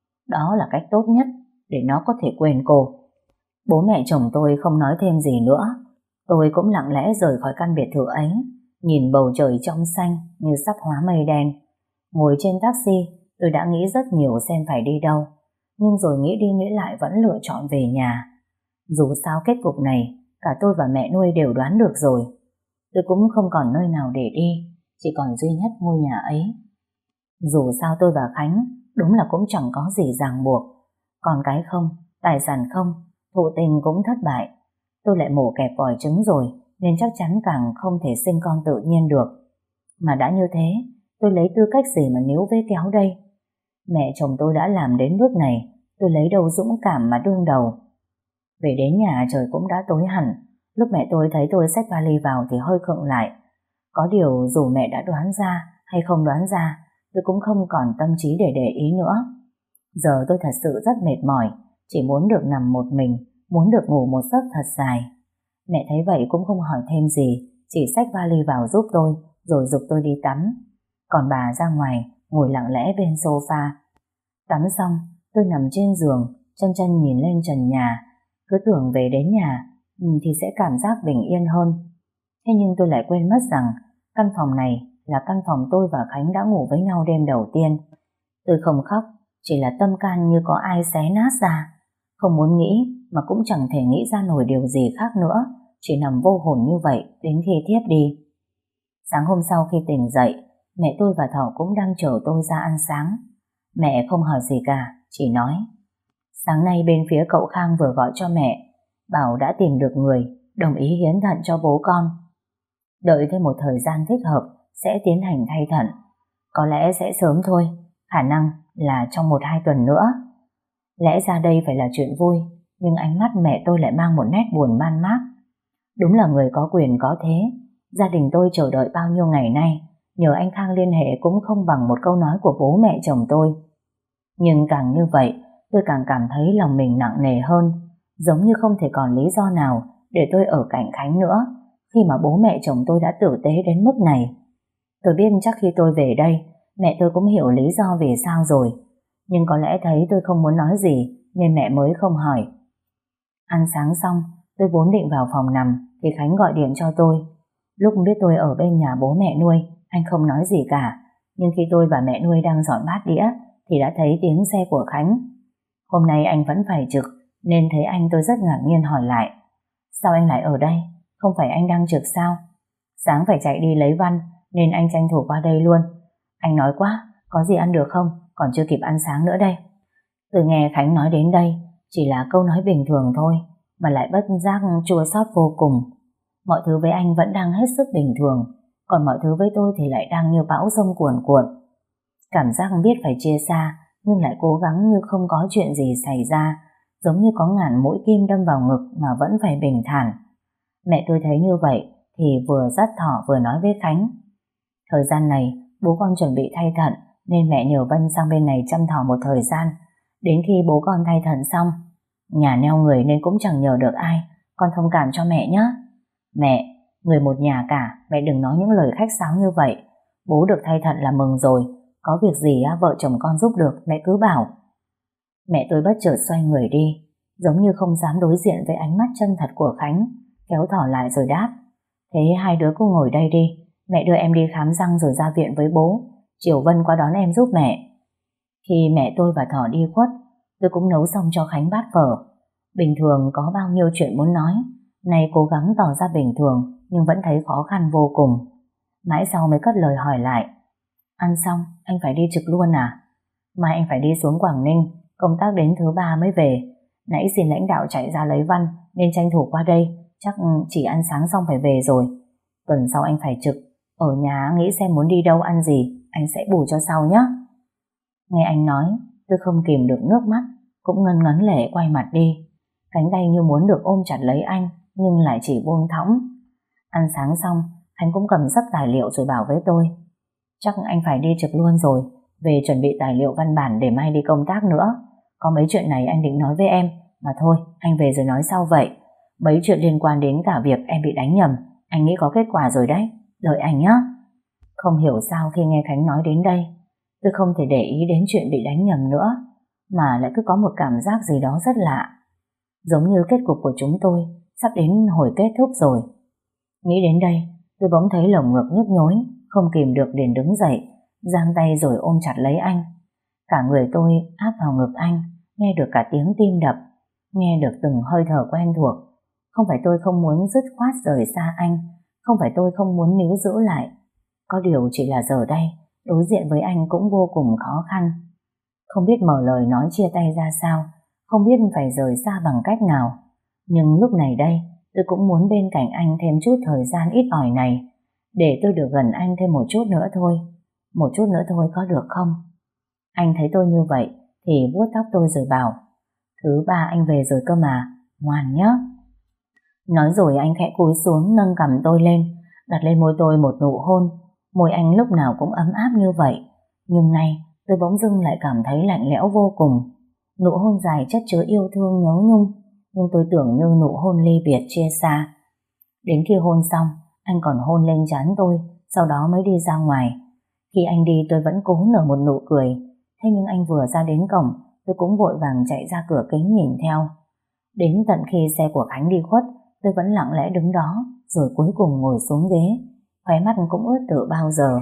Đó là cách tốt nhất để nó có thể quên cô. Bố mẹ chồng tôi không nói thêm gì nữa. Tôi cũng lặng lẽ rời khỏi căn biệt thự ấy, nhìn bầu trời trong xanh như sắp hóa mây đen. Ngồi trên taxi, tôi đã nghĩ rất nhiều xem phải đi đâu, nhưng rồi nghĩ đi nghĩ lại vẫn lựa chọn về nhà. Dù sao kết cục này cả tôi và mẹ nuôi đều đoán được rồi. Tôi cũng không còn nơi nào để đi, chỉ còn duy nhất ngôi nhà ấy. Dù sao tôi và Khánh đúng là cũng chẳng có gì ràng buộc. Còn cái không, tài sản không, thụ tình cũng thất bại. Tôi lại mổ kẹp vòi trứng rồi, nên chắc chắn càng không thể sinh con tự nhiên được. Mà đã như thế, tôi lấy tư cách gì mà níu vế kéo đây? Mẹ chồng tôi đã làm đến bước này, tôi lấy đâu dũng cảm mà đương đầu. Về đến nhà trời cũng đã tối hẳn. Lúc mẹ tôi thấy tôi xách vali vào thì hơi khựng lại. Có điều dù mẹ đã đoán ra hay không đoán ra, tôi cũng không còn tâm trí để để ý nữa. Giờ tôi thật sự rất mệt mỏi, chỉ muốn được nằm một mình, muốn được ngủ một giấc thật dài. Mẹ thấy vậy cũng không hỏi thêm gì, chỉ xách vali vào giúp tôi, rồi giục tôi đi tắm. Còn bà ra ngoài, ngồi lặng lẽ bên sofa. Tắm xong, tôi nằm trên giường, chân chân nhìn lên trần nhà, cứ tưởng về đến nhà ừ, thì sẽ cảm giác bình yên hơn. Thế nhưng tôi lại quên mất rằng căn phòng này là căn phòng tôi và Khánh đã ngủ với nhau đêm đầu tiên. Tôi không khóc, chỉ là tâm can như có ai xé nát ra. Không muốn nghĩ mà cũng chẳng thể nghĩ ra nổi điều gì khác nữa, chỉ nằm vô hồn như vậy đến khi thiếp đi. Sáng hôm sau khi tỉnh dậy, mẹ tôi và Thỏ cũng đang chờ tôi ra ăn sáng. Mẹ không hỏi gì cả, chỉ nói: sáng nay bên phía cậu Khang vừa gọi cho mẹ, bảo đã tìm được người, đồng ý hiến thận cho bố con. Đợi thêm một thời gian thích hợp sẽ tiến hành thay thận. Có lẽ sẽ sớm thôi, khả năng là trong một hai tuần nữa. Lẽ ra đây phải là chuyện vui, nhưng ánh mắt mẹ tôi lại mang một nét buồn man mác. Đúng là người có quyền có thế. Gia đình tôi chờ đợi bao nhiêu ngày nay, nhờ anh Khang liên hệ cũng không bằng một câu nói của bố mẹ chồng tôi. Nhưng càng như vậy, tôi càng cảm thấy lòng mình nặng nề hơn, giống như không thể còn lý do nào để tôi ở cạnh Khánh nữa, khi mà bố mẹ chồng tôi đã tử tế đến mức này. Tôi biết chắc khi tôi về đây, mẹ tôi cũng hiểu lý do vì sao rồi, nhưng có lẽ thấy tôi không muốn nói gì nên mẹ mới không hỏi. Ăn sáng xong, tôi vốn định vào phòng nằm thì Khánh gọi điện cho tôi. Lúc biết tôi ở bên nhà bố mẹ nuôi, anh không nói gì cả, nhưng khi tôi và mẹ nuôi đang dọn bát đĩa thì đã thấy tiếng xe của Khánh. Hôm nay anh vẫn phải trực, nên thấy anh tôi rất ngạc nhiên hỏi lại: sao anh lại ở đây? Không phải anh đang trực sao? Sáng phải chạy đi lấy văn nên anh tranh thủ qua đây luôn. Anh nói quá, có gì ăn được không? Còn chưa kịp ăn sáng nữa đây. Từ nghe Khánh nói đến đây, chỉ là câu nói bình thường thôi, mà lại bất giác chua xót vô cùng. Mọi thứ với anh vẫn đang hết sức bình thường, còn mọi thứ với tôi thì lại đang như bão giông cuồn cuộn. Cảm giác biết phải chia xa, nhưng lại cố gắng như không có chuyện gì xảy ra, giống như có ngàn mũi kim đâm vào ngực mà vẫn phải bình thản. Mẹ tôi thấy như vậy thì vừa dắt Thỏ vừa nói với Khánh: thời gian này bố con chuẩn bị thay thận, nên mẹ nhờ Vân sang bên này chăm Thỏ một thời gian, đến khi bố con thay thận xong. Nhà neo người nên cũng chẳng nhờ được ai, con thông cảm cho mẹ nhé. Mẹ, người một nhà cả, mẹ đừng nói những lời khách sáo như vậy. Bố được thay thận là mừng rồi, có việc gì vợ chồng con giúp được mẹ cứ bảo. Mẹ tôi bất chợt xoay người đi, giống như không dám đối diện với ánh mắt chân thật của Khánh, kéo Thỏ lại rồi đáp: thế hai đứa cứ ngồi đây đi, mẹ đưa em đi khám răng rồi ra viện với bố, chiều Vân qua đón em giúp mẹ. Khi mẹ tôi và Thỏ đi khuất, tôi cũng nấu xong cho Khánh bát phở. Bình thường có bao nhiêu chuyện muốn nói, nay cố gắng tỏ ra bình thường nhưng vẫn thấy khó khăn vô cùng. Mãi sau mới cất lời hỏi lại: ăn xong anh phải đi trực luôn à? Mai anh phải đi xuống Quảng Ninh, công tác đến thứ ba mới về. Nãy xin lãnh đạo chạy ra lấy văn nên tranh thủ qua đây, chắc chỉ ăn sáng xong phải về rồi. Tuần sau anh phải trực, ở nhà nghĩ xem muốn đi đâu ăn gì, anh sẽ bù cho sau nhé. Nghe anh nói, tôi không kìm được nước mắt, cũng ngấn ngấn lệ quay mặt đi. Cánh tay như muốn được ôm chặt lấy anh, nhưng lại chỉ buông thõng. Ăn sáng xong, anh cũng cầm sắp tài liệu rồi bảo với tôi: chắc anh phải đi trực luôn rồi, về chuẩn bị tài liệu văn bản để mai đi công tác nữa. Có mấy chuyện này anh định nói với em, mà thôi, anh về rồi nói sau vậy. Mấy chuyện liên quan đến cả việc em bị đánh nhầm, anh nghĩ có kết quả rồi đấy, đợi anh nhé. Không hiểu sao khi nghe Khánh nói đến đây, tôi không thể để ý đến chuyện bị đánh nhầm nữa, mà lại cứ có một cảm giác gì đó rất lạ. Giống như kết cục của chúng tôi sắp đến hồi kết thúc rồi. Nghĩ đến đây, tôi bỗng thấy lồng ngực nhức nhối, không kìm được liền đứng dậy, giang tay rồi ôm chặt lấy anh. Cả người tôi áp vào ngực anh, nghe được cả tiếng tim đập, nghe được từng hơi thở quen thuộc. Không phải tôi không muốn dứt khoát rời xa anh, không phải tôi không muốn níu giữ lại. Có điều chỉ là giờ đây, đối diện với anh cũng vô cùng khó khăn. Không biết mở lời nói chia tay ra sao, không biết phải rời xa bằng cách nào. Nhưng lúc này đây, tôi cũng muốn bên cạnh anh thêm chút thời gian ít ỏi này, để tôi được gần anh thêm một chút nữa thôi. Một chút nữa thôi có được không? Anh thấy tôi như vậy thì vuốt tóc tôi rồi bảo: thứ ba anh về rồi cơ mà, ngoan nhé. Nói rồi anh khẽ cúi xuống nâng cằm tôi lên, đặt lên môi tôi một nụ hôn. Môi anh lúc nào cũng ấm áp như vậy, nhưng nay tôi bỗng dưng lại cảm thấy lạnh lẽo vô cùng. Nụ hôn dài chất chứa yêu thương nhớ nhung, nhưng tôi tưởng như nụ hôn ly biệt chia xa. Đến khi hôn xong, anh còn hôn lên trán tôi, sau đó mới đi ra ngoài. Khi anh đi tôi vẫn cố nở một nụ cười, thế nhưng anh vừa ra đến cổng, tôi cũng vội vàng chạy ra cửa kính nhìn theo. Đến tận khi xe của Khánh đi khuất, tôi vẫn lặng lẽ đứng đó, rồi cuối cùng ngồi xuống ghế, khóe mắt cũng ướt từ bao giờ.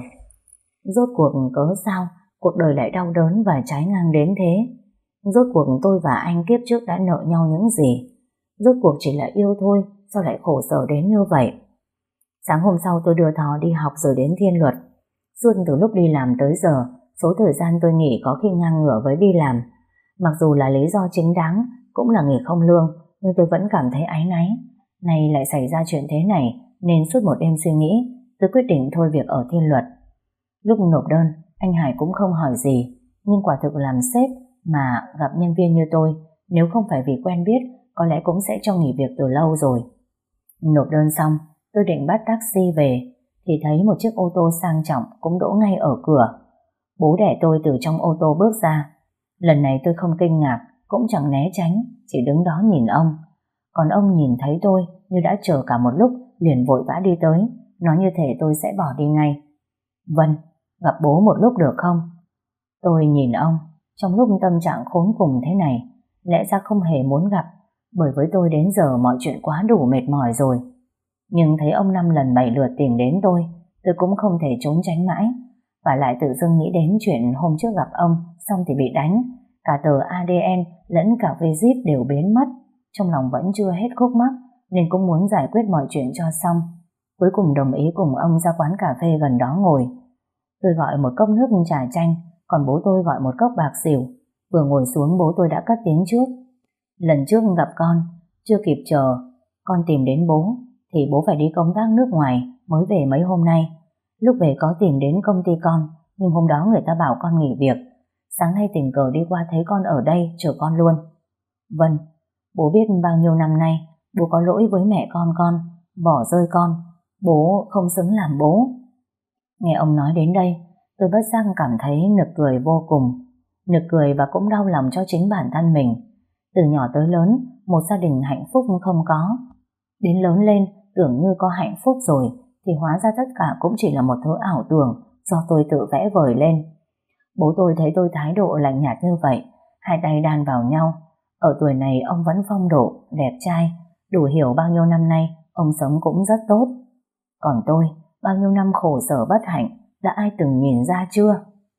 Rốt cuộc cớ sao cuộc đời lại đau đớn và trái ngang đến thế? Rốt cuộc tôi và anh kiếp trước đã nợ nhau những gì? Rốt cuộc chỉ là yêu thôi, sao lại khổ sở đến như vậy? Sáng hôm sau tôi đưa Thỏ đi học rồi đến Thiên Luật. Suốt từ lúc đi làm tới giờ, số thời gian tôi nghỉ có khi ngang ngửa với đi làm. Mặc dù là lý do chính đáng, cũng là nghỉ không lương, nhưng tôi vẫn cảm thấy áy náy. Nay lại xảy ra chuyện thế này, nên suốt một đêm suy nghĩ, tôi quyết định thôi việc ở Thiên Luật. Lúc nộp đơn, anh Hải cũng không hỏi gì, nhưng quả thực làm sếp mà gặp nhân viên như tôi, nếu không phải vì quen biết, có lẽ cũng sẽ cho nghỉ việc từ lâu rồi. Nộp đơn xong, tôi định bắt taxi về, thì thấy một chiếc ô tô sang trọng cũng đỗ ngay ở cửa. Bố đẻ tôi từ trong ô tô bước ra. Lần này tôi không kinh ngạc, cũng chẳng né tránh, chỉ đứng đó nhìn ông. Còn ông nhìn thấy tôi như đã chờ cả một lúc, liền vội vã đi tới, nói như thể tôi sẽ bỏ đi ngay. Vân, gặp bố một lúc được không? Tôi nhìn ông, trong lúc tâm trạng khốn cùng thế này, lẽ ra không hề muốn gặp, bởi với tôi đến giờ mọi chuyện quá đủ mệt mỏi rồi. Nhưng thấy ông năm lần bảy lượt tìm đến tôi, tôi cũng không thể trốn tránh mãi, và lại tự dưng nghĩ đến chuyện hôm trước gặp ông xong thì bị đánh, cả tờ a đê en lẫn cả visit đều biến mất. Trong lòng vẫn chưa hết khúc mắc, nên cũng muốn giải quyết mọi chuyện cho xong. Cuối cùng đồng ý cùng ông ra quán cà phê gần đó ngồi. Tôi gọi một cốc nước trà chanh, còn bố tôi gọi một cốc bạc xỉu. Vừa ngồi xuống bố tôi đã cất tiếng trước. Lần trước gặp con, chưa kịp chờ, con tìm đến bố, thì bố phải đi công tác nước ngoài, mới về mấy hôm nay. Lúc về có tìm đến công ty con, nhưng hôm đó người ta bảo con nghỉ việc. Sáng nay tình cờ đi qua thấy con ở đây, chờ con luôn. Vân, bố biết bao nhiêu năm nay, bố có lỗi với mẹ con con, bỏ rơi con. Bố không xứng làm bố. Nghe ông nói đến đây, tôi bất giác cảm thấy nực cười vô cùng. Nực cười và cũng đau lòng cho chính bản thân mình. Từ nhỏ tới lớn, một gia đình hạnh phúc không có. Đến lớn lên, tưởng như có hạnh phúc rồi, thì hóa ra tất cả cũng chỉ là một thứ ảo tưởng do tôi tự vẽ vời lên. Bố tôi thấy tôi thái độ lạnh nhạt như vậy, hai tay đan vào nhau. Ở tuổi này ông vẫn phong độ, đẹp trai, đủ hiểu bao nhiêu năm nay ông sống cũng rất tốt. Còn tôi, bao nhiêu năm khổ sở bất hạnh, đã ai từng nhìn ra chưa?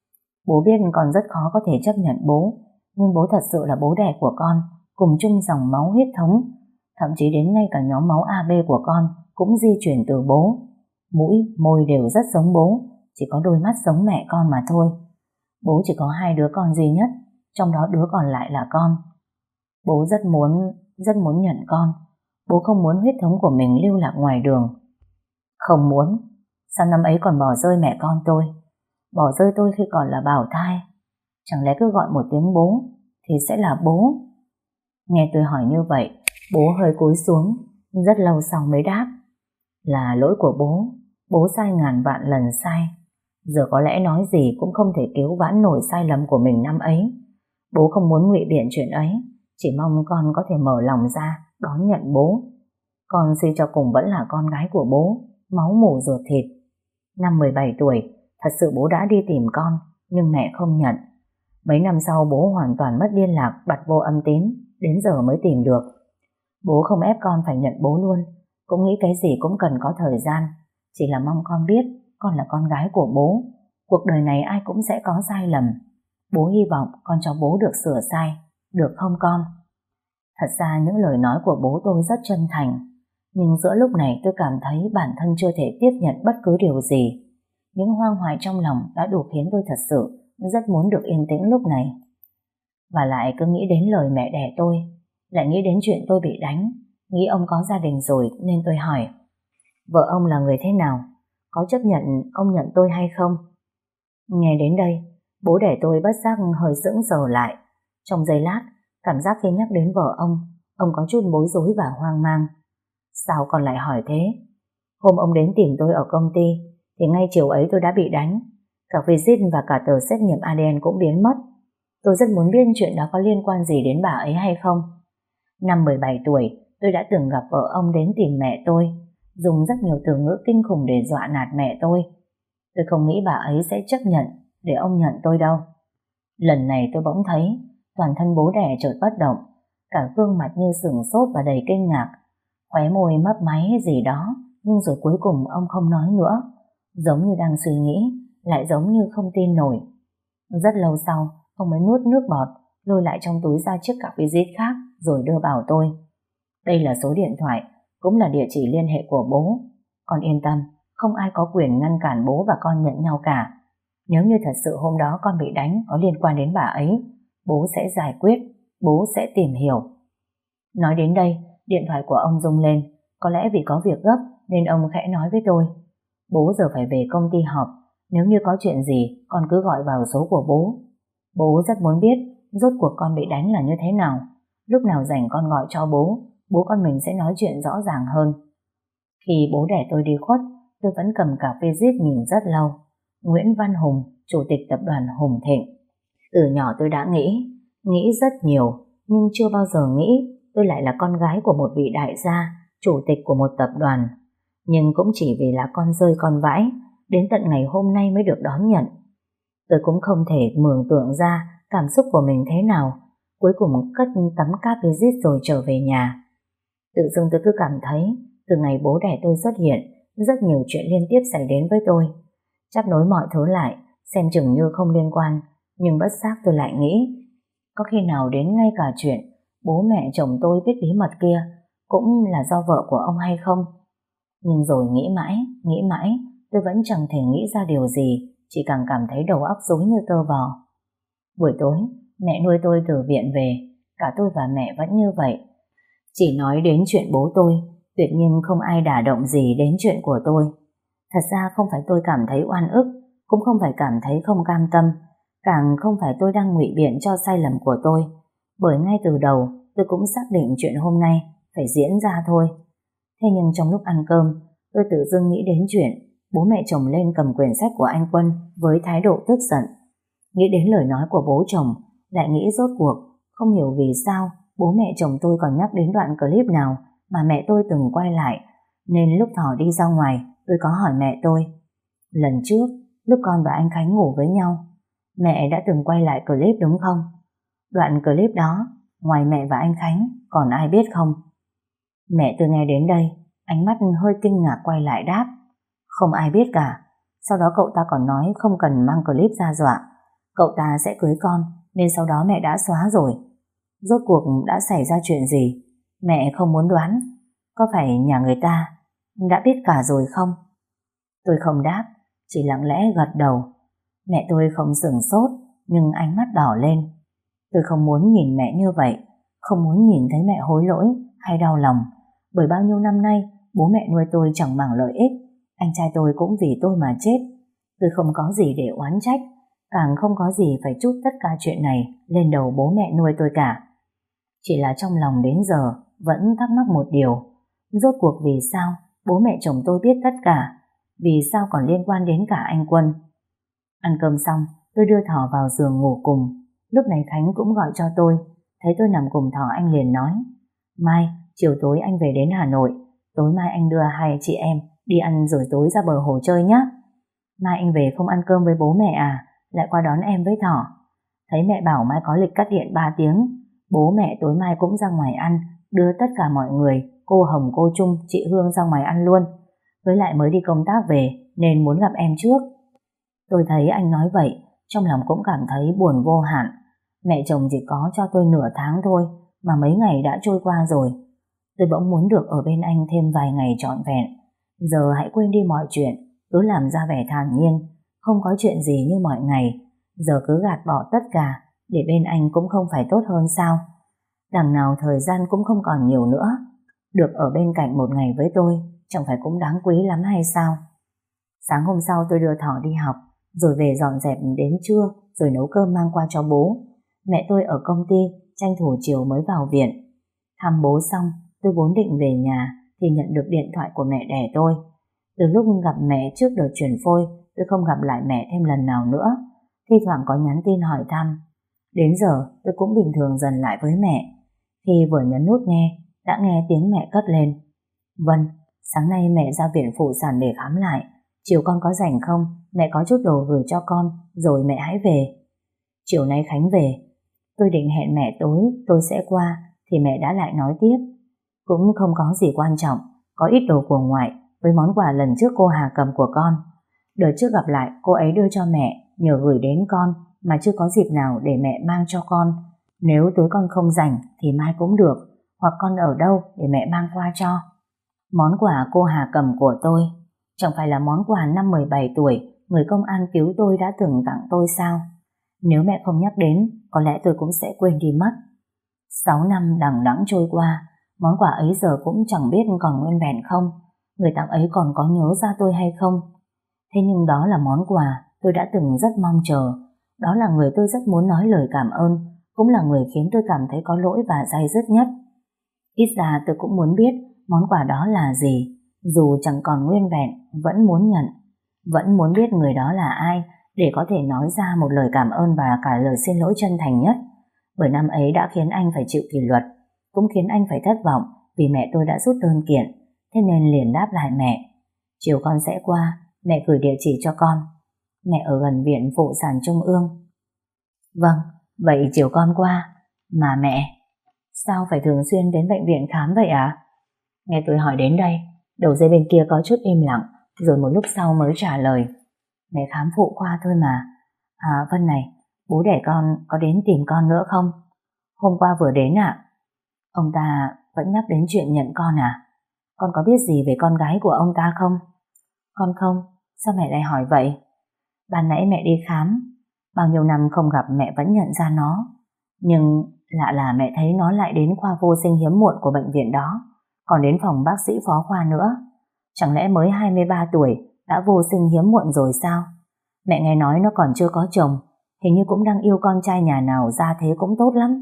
Bố biết con rất khó có thể chấp nhận bố, nhưng bố thật sự là bố đẻ của con, cùng chung dòng máu huyết thống. Thậm chí đến ngay cả nhóm máu a bê của con cũng di chuyển từ bố. Mũi, môi đều rất giống bố, chỉ có đôi mắt giống mẹ con mà thôi. Bố chỉ có hai đứa con duy nhất, trong đó đứa còn lại là con. Bố rất muốn, rất muốn nhận con. Bố không muốn huyết thống của mình lưu lạc ngoài đường. Không muốn. Sao năm ấy còn bỏ rơi mẹ con tôi, bỏ rơi tôi khi còn là bào thai? Chẳng lẽ cứ gọi một tiếng bố thì sẽ là bố? Nghe tôi hỏi như vậy, bố hơi cúi xuống, rất lâu sau mới đáp. Là lỗi của bố. Bố sai ngàn vạn lần sai. Giờ có lẽ nói gì cũng không thể cứu vãn nổi sai lầm của mình năm ấy. Bố không muốn ngụy biện chuyện ấy, chỉ mong con có thể mở lòng ra đón nhận bố. Con suy cho cùng vẫn là con gái của bố, máu mủ ruột thịt. Năm mười bảy tuổi, thật sự bố đã đi tìm con, nhưng mẹ không nhận. Mấy năm sau bố hoàn toàn mất liên lạc, bật vô âm tín, đến giờ mới tìm được. Bố không ép con phải nhận bố luôn, cũng nghĩ cái gì cũng cần có thời gian. Chỉ là mong con biết con là con gái của bố. Cuộc đời này ai cũng sẽ có sai lầm. Bố hy vọng con cho bố được sửa sai, được không con? Thật ra những lời nói của bố tôi rất chân thành, nhưng giữa lúc này tôi cảm thấy bản thân chưa thể tiếp nhận bất cứ điều gì. Những hoang hoài trong lòng đã đủ khiến tôi thật sự rất muốn được yên tĩnh lúc này. Và lại cứ nghĩ đến lời mẹ đẻ tôi, lại nghĩ đến chuyện tôi bị đánh, nghĩ ông có gia đình rồi, nên tôi hỏi: vợ ông là người thế nào? Có chấp nhận ông nhận tôi hay không? Nghe đến đây, bố đẻ tôi bất giác hơi sững sờ lại. Trong giây lát, cảm giác khi nhắc đến vợ ông, ông có chút bối rối và hoang mang. Sao con lại hỏi thế? Hôm ông đến tìm tôi ở công ty, thì ngay chiều ấy tôi đã bị đánh. Cả visit và cả tờ xét nghiệm a đê en cũng biến mất. Tôi rất muốn biết chuyện đó có liên quan gì đến bà ấy hay không. Năm mười bảy tuổi, tôi đã từng gặp vợ ông đến tìm mẹ tôi, dùng rất nhiều từ ngữ kinh khủng để dọa nạt mẹ tôi. Tôi không nghĩ bà ấy sẽ chấp nhận để ông nhận tôi đâu. Lần này tôi bỗng thấy toàn thân bố đẻ chợt bất động, cả gương mặt như sửng sốt và đầy kinh ngạc, khóe môi mấp máy gì đó, nhưng rồi cuối cùng ông không nói nữa, giống như đang suy nghĩ, lại giống như không tin nổi. Rất lâu sau, ông mới nuốt nước bọt, lôi lại trong túi ra chiếc cặp visit khác rồi đưa bảo tôi. Đây là số điện thoại, cũng là địa chỉ liên hệ của bố. Con yên tâm, không ai có quyền ngăn cản bố và con nhận nhau cả. Nếu như thật sự hôm đó con bị đánh có liên quan đến bà ấy, bố sẽ giải quyết, bố sẽ tìm hiểu. Nói đến đây, điện thoại của ông rung lên, có lẽ vì có việc gấp nên ông khẽ nói với tôi. Bố giờ phải về công ty họp, nếu như có chuyện gì con cứ gọi vào số của bố. Bố rất muốn biết rốt cuộc con bị đánh là như thế nào. Lúc nào rảnh con gọi cho bố, bố con mình sẽ nói chuyện rõ ràng hơn. Khi bố đẻ tôi đi khuất, tôi vẫn cầm cặp visit nhìn rất lâu. Nguyễn Văn Hùng, chủ tịch tập đoàn Hùng Thịnh. Từ nhỏ tôi đã nghĩ, nghĩ rất nhiều, nhưng chưa bao giờ nghĩ tôi lại là con gái của một vị đại gia, chủ tịch của một tập đoàn. Nhưng cũng chỉ vì là con rơi con vãi, đến tận ngày hôm nay mới được đón nhận. Tôi cũng không thể mường tượng ra cảm xúc của mình thế nào. Cuối cùng cất tấm cáp visit rồi trở về nhà. Tự dưng tôi cứ cảm thấy từ ngày bố đẻ tôi xuất hiện, rất nhiều chuyện liên tiếp xảy đến với tôi. Chắp nối mọi thứ lại, xem chừng như không liên quan, nhưng bất giác tôi lại nghĩ, có khi nào đến ngay cả chuyện bố mẹ chồng tôi biết bí mật kia cũng là do vợ của ông hay không? Nhưng rồi nghĩ mãi, nghĩ mãi, tôi vẫn chẳng thể nghĩ ra điều gì, chỉ càng cảm thấy đầu óc rối như tơ vò. Buổi tối, mẹ nuôi tôi từ viện về, cả tôi và mẹ vẫn như vậy. Chỉ nói đến chuyện bố tôi, tuyệt nhiên không ai đả động gì đến chuyện của tôi. Thật ra không phải tôi cảm thấy oan ức, cũng không phải cảm thấy không cam tâm, càng không phải tôi đang ngụy biện cho sai lầm của tôi, bởi ngay từ đầu tôi cũng xác định chuyện hôm nay phải diễn ra thôi. Thế nhưng trong lúc ăn cơm, tôi tự dưng nghĩ đến chuyện bố mẹ chồng lên cầm quyển sách của anh Quân với thái độ tức giận. Nghĩ đến lời nói của bố chồng, lại nghĩ rốt cuộc không hiểu vì sao bố mẹ chồng tôi còn nhắc đến đoạn clip nào mà mẹ tôi từng quay lại, nên lúc Thỏ đi ra ngoài tôi có hỏi mẹ tôi. Lần trước, lúc con và anh Khánh ngủ với nhau, mẹ đã từng quay lại clip đúng không? Đoạn clip đó, ngoài mẹ và anh Khánh, còn ai biết không? Mẹ tôi nghe đến đây, ánh mắt hơi kinh ngạc quay lại đáp. Không ai biết cả. Sau đó cậu ta còn nói không cần mang clip ra dọa. Cậu ta sẽ cưới con, nên sau đó mẹ đã xóa rồi. Rốt cuộc đã xảy ra chuyện gì? Mẹ không muốn đoán. Có phải nhà người ta đã biết cả rồi không? Tôi không đáp, chỉ lặng lẽ gật đầu. Mẹ tôi không sửng sốt, nhưng ánh mắt đỏ lên. Tôi không muốn nhìn mẹ như vậy, không muốn nhìn thấy mẹ hối lỗi hay đau lòng, bởi bao nhiêu năm nay bố mẹ nuôi tôi chẳng màng lợi ích, anh trai tôi cũng vì tôi mà chết. Tôi không có gì để oán trách, càng không có gì phải trút tất cả chuyện này lên đầu bố mẹ nuôi tôi cả. Chỉ là trong lòng đến giờ vẫn thắc mắc một điều, rốt cuộc vì sao bố mẹ chồng tôi biết tất cả, vì sao còn liên quan đến cả anh Quân. Ăn cơm xong, tôi đưa Thỏ vào giường ngủ cùng. Lúc này Khánh cũng gọi cho tôi, thấy tôi nằm cùng Thỏ anh liền nói: Mai, chiều tối anh về đến Hà Nội, tối mai anh đưa hai chị em đi ăn rồi tối ra bờ hồ chơi nhé. Mai anh về không ăn cơm với bố mẹ à, lại qua đón em với Thỏ. Thấy mẹ bảo mai có lịch cắt điện ba tiếng, bố mẹ tối mai cũng ra ngoài ăn, đưa tất cả mọi người, cô Hồng, cô Trung, chị Hương ra ngoài ăn luôn. Với lại mới đi công tác về nên muốn gặp em trước. Tôi thấy anh nói vậy, trong lòng cũng cảm thấy buồn vô hạn. Mẹ chồng chỉ có cho tôi nửa tháng thôi, mà mấy ngày đã trôi qua rồi. Tôi bỗng muốn được ở bên anh thêm vài ngày trọn vẹn. Giờ hãy quên đi mọi chuyện, cứ làm ra vẻ thản nhiên, không có chuyện gì như mọi ngày. Giờ cứ gạt bỏ tất cả, để bên anh cũng không phải tốt hơn sao? Đằng nào thời gian cũng không còn nhiều nữa. Được ở bên cạnh một ngày với tôi, chẳng phải cũng đáng quý lắm hay sao? Sáng hôm sau tôi đưa Thỏ đi học, rồi về dọn dẹp đến trưa, rồi nấu cơm mang qua cho bố. Mẹ tôi ở công ty, tranh thủ chiều mới vào viện. Thăm bố xong, tôi vốn định về nhà, thì nhận được điện thoại của mẹ đẻ tôi. Từ lúc gặp mẹ trước đợt chuyển phôi, tôi không gặp lại mẹ thêm lần nào nữa. Thi thoảng có nhắn tin hỏi thăm. Đến giờ tôi cũng bình thường dần lại với mẹ. Khi vừa nhấn nút nghe, đã nghe tiếng mẹ cất lên. Vân, sáng nay mẹ ra viện phụ sản để khám lại. Chiều con có rảnh không? Mẹ có chút đồ gửi cho con, rồi mẹ hãy về. Chiều nay Khánh về. Tôi định hẹn mẹ tối, tôi sẽ qua, thì mẹ đã lại nói tiếp. Cũng không có gì quan trọng, có ít đồ của ngoại, với món quà lần trước cô Hà cầm của con. Đợt trước gặp lại, cô ấy đưa cho mẹ, nhờ gửi đến con, mà chưa có dịp nào để mẹ mang cho con. Nếu tối con không rảnh, thì mai cũng được, hoặc con ở đâu để mẹ mang qua cho. Món quà cô Hà cầm của tôi, chẳng phải là món quà năm mười bảy tuổi, người công an cứu tôi đã từng tặng tôi sao? Nếu mẹ không nhắc đến, có lẽ tôi cũng sẽ quên đi mất. Sáu năm đằng đẵng trôi qua, món quà ấy giờ cũng chẳng biết còn nguyên vẹn không, người tặng ấy còn có nhớ ra tôi hay không. Thế nhưng đó là món quà tôi đã từng rất mong chờ, đó là người tôi rất muốn nói lời cảm ơn, cũng là người khiến tôi cảm thấy có lỗi và day dứt nhất. Ít ra tôi cũng muốn biết món quà đó là gì, dù chẳng còn nguyên vẹn, vẫn muốn nhận, vẫn muốn biết người đó là ai, để có thể nói ra một lời cảm ơn và cả lời xin lỗi chân thành nhất. Bởi năm ấy đã khiến anh phải chịu kỷ luật, cũng khiến anh phải thất vọng vì mẹ tôi đã rút đơn kiện, thế nên liền đáp lại mẹ. Chiều con sẽ qua, mẹ gửi địa chỉ cho con. Mẹ ở gần viện phụ sản trung ương. Vâng, vậy chiều con qua. Mà mẹ, sao phải thường xuyên đến bệnh viện khám vậy ạ? À? Nghe tôi hỏi đến đây, đầu dây bên kia có chút im lặng, rồi một lúc sau mới trả lời. Mẹ khám phụ khoa thôi mà. À Vân này, bố đẻ con có đến tìm con nữa không? Hôm qua vừa đến ạ. À? Ông ta vẫn nhắc đến chuyện nhận con à? Con có biết gì về con gái của ông ta không? Con không, sao mẹ lại hỏi vậy? Ban nãy mẹ đi khám, bao nhiêu năm không gặp mẹ vẫn nhận ra nó. Nhưng lạ là mẹ thấy nó lại đến khoa vô sinh hiếm muộn của bệnh viện đó, còn đến phòng bác sĩ phó khoa nữa. Chẳng lẽ mới hai mươi ba tuổi đã vô sinh hiếm muộn rồi sao? Mẹ nghe nói nó còn chưa có chồng, hình như cũng đang yêu con trai nhà nào ra thế cũng tốt lắm.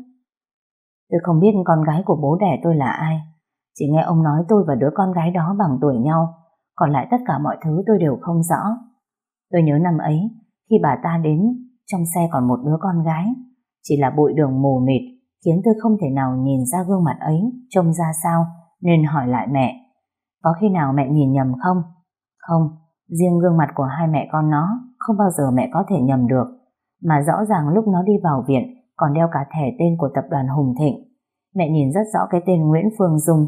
Tôi không biết con gái của bố đẻ tôi là ai, chỉ nghe ông nói tôi và đứa con gái đó bằng tuổi nhau, còn lại tất cả mọi thứ tôi đều không rõ. Tôi nhớ năm ấy, khi bà ta đến, trong xe còn một đứa con gái, chỉ là bụi đường mù mịt, khiến tôi không thể nào nhìn ra gương mặt ấy trông ra sao, nên hỏi lại mẹ. Có khi nào mẹ nhìn nhầm không? Không, riêng gương mặt của hai mẹ con nó không bao giờ mẹ có thể nhầm được, mà rõ ràng lúc nó đi vào viện còn đeo cả thẻ tên của tập đoàn Hùng Thịnh. Mẹ nhìn rất rõ cái tên Nguyễn Phương Dung.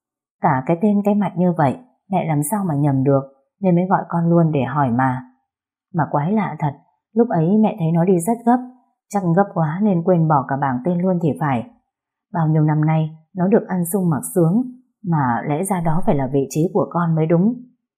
Cả cái tên cái mặt như vậy, mẹ làm sao mà nhầm được, nên mới gọi con luôn để hỏi mà. Mà quái lạ thật, lúc ấy mẹ thấy nó đi rất gấp, chắc gấp quá nên quên bỏ cả bảng tên luôn thì phải. Bao nhiêu năm nay nó được ăn sung mặc sướng, mà lẽ ra đó phải là vị trí của con mới đúng.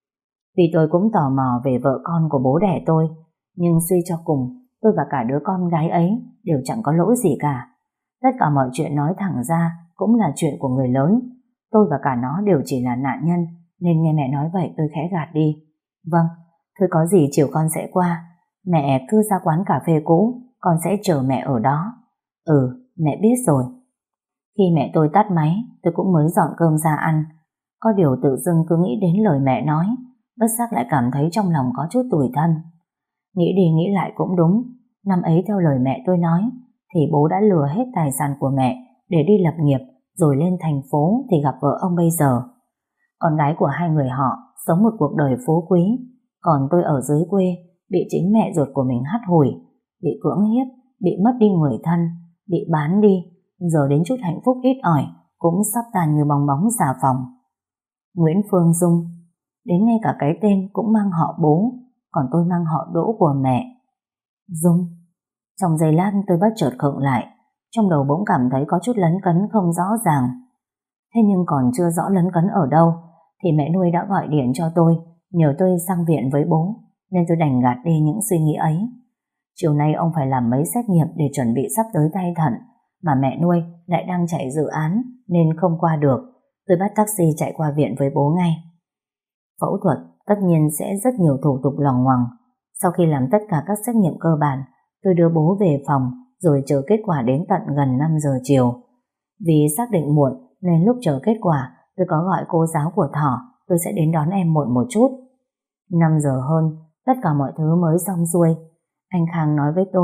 Vì tôi cũng tò mò về vợ con của bố đẻ tôi, nhưng suy cho cùng, tôi và cả đứa con gái ấy đều chẳng có lỗi gì cả. Tất cả mọi chuyện nói thẳng ra cũng là chuyện của người lớn. Tôi và cả nó đều chỉ là nạn nhân, nên nghe mẹ nói vậy tôi khẽ gạt đi. Vâng, thôi có gì chiều con sẽ qua. Mẹ cứ ra quán cà phê cũ, con sẽ chờ mẹ ở đó. Ừ, mẹ biết rồi. Khi mẹ tôi tắt máy, tôi cũng mới dọn cơm ra ăn. Có điều tự dưng cứ nghĩ đến lời mẹ nói, bất giác lại cảm thấy trong lòng có chút tủi thân. Nghĩ đi nghĩ lại cũng đúng. Năm ấy theo lời mẹ tôi nói, thì bố đã lừa hết tài sản của mẹ để đi lập nghiệp, rồi lên thành phố thì gặp vợ ông bây giờ. Con gái của hai người họ sống một cuộc đời phú quý, còn tôi ở dưới quê bị chính mẹ ruột của mình hắt hủi, bị cưỡng hiếp, bị mất đi người thân, bị bán đi, giờ đến chút hạnh phúc ít ỏi cũng sắp tàn như bong bóng xà phòng. Nguyễn Phương Dung, đến ngay cả cái tên cũng mang họ bố, còn tôi mang họ Đỗ của mẹ. Dung. Trong giây lát tôi bất chợt khựng lại, trong đầu bỗng cảm thấy có chút lấn cấn không rõ ràng. Thế nhưng còn chưa rõ lấn cấn ở đâu, thì mẹ nuôi đã gọi điện cho tôi, nhờ tôi sang viện với bố, nên tôi đành gạt đi những suy nghĩ ấy. Chiều nay ông phải làm mấy xét nghiệm để chuẩn bị sắp tới tay thận, mà mẹ nuôi lại đang chạy dự án nên không qua được. Tôi bắt taxi chạy qua viện với bố ngay. Phẫu thuật tất nhiên sẽ rất nhiều thủ tục loằng ngoằng. Sau khi làm tất cả các xét nghiệm cơ bản, tôi đưa bố về phòng rồi chờ kết quả đến tận gần năm giờ chiều. Vì xác định muộn nên lúc chờ kết quả tôi có gọi cô giáo của Thỏ, tôi sẽ đến đón em muộn một chút. năm giờ hơn, tất cả mọi thứ mới xong xuôi. Anh Khang nói với tôi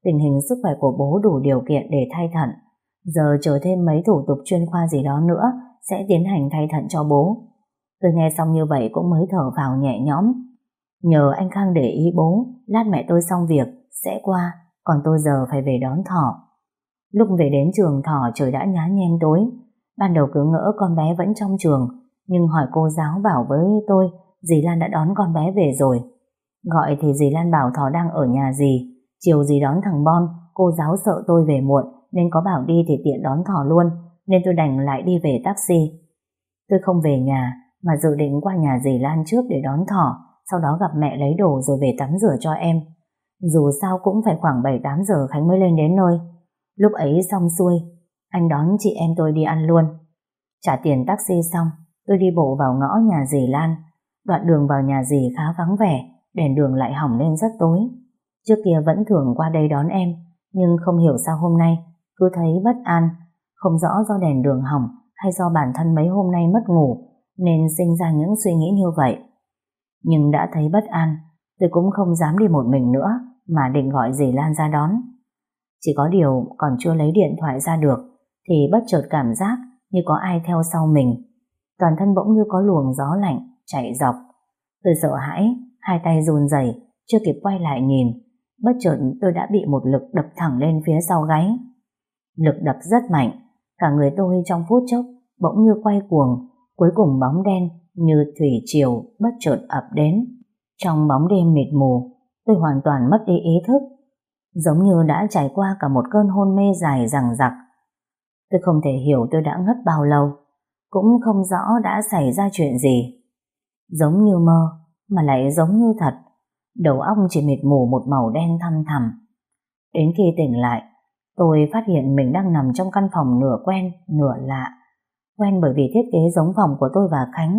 Tình hình sức khỏe của bố đủ điều kiện để thay thận. Giờ chờ thêm mấy thủ tục chuyên khoa gì đó nữa sẽ tiến hành thay thận cho bố. Tôi nghe xong như vậy cũng mới thở vào nhẹ nhõm. Nhờ anh Khang để ý bố, lát mẹ tôi xong việc sẽ qua, còn tôi giờ phải về đón Thỏ. Lúc về đến trường Thỏ trời đã nhá nhem tối. Ban đầu cứ ngỡ con bé vẫn trong trường, nhưng hỏi cô giáo bảo với tôi dì Lan đã đón con bé về rồi. Gọi thì dì Lan bảo Thỏ đang ở nhà dì, chiều dì đón thằng Bon. Cô giáo sợ tôi về muộn nên có bảo đi thì tiện đón Thỏ luôn, nên tôi đành lại đi về taxi. Tôi không về nhà mà dự định qua nhà dì Lan trước để đón Thỏ, sau đó gặp mẹ lấy đồ rồi về tắm rửa cho em. Dù sao cũng phải khoảng bảy tám giờ Khánh mới lên đến nơi. Lúc ấy xong xuôi, anh đón chị em tôi đi ăn luôn. Trả tiền taxi xong, tôi đi bộ vào ngõ nhà dì Lan. Đoạn đường vào nhà dì khá vắng vẻ, đèn đường lại hỏng lên rất tối. Trước kia vẫn thường qua đây đón em, nhưng không hiểu sao hôm nay cứ thấy bất an. Không rõ do đèn đường hỏng hay do bản thân mấy hôm nay mất ngủ nên sinh ra những suy nghĩ như vậy. Nhưng đã thấy bất an, tôi cũng không dám đi một mình nữa mà định gọi dì Lan ra đón. Chỉ có điều còn chưa lấy điện thoại ra được thì bất chợt cảm giác như có ai theo sau mình. Toàn thân bỗng như có luồng gió lạnh chạy dọc. Tôi sợ hãi, hai tay run rẩy, chưa kịp quay lại nhìn, bất chợt tôi đã bị một lực đập thẳng lên phía sau gáy. Lực đập rất mạnh, cả người tôi trong phút chốc bỗng như quay cuồng, cuối cùng bóng đen như thủy triều bất chợt ập đến. Trong bóng đêm mịt mù, tôi hoàn toàn mất đi ý thức, giống như đã trải qua cả một cơn hôn mê dài dằng dặc. Tôi không thể hiểu tôi đã ngất bao lâu, cũng không rõ đã xảy ra chuyện gì. Giống như mơ, mà lại giống như thật. Đầu óc chỉ mịt mù một màu đen thăm thẳm. Đến khi tỉnh lại, tôi phát hiện mình đang nằm trong căn phòng nửa quen, nửa lạ. Quen bởi vì thiết kế giống phòng của tôi và Khánh.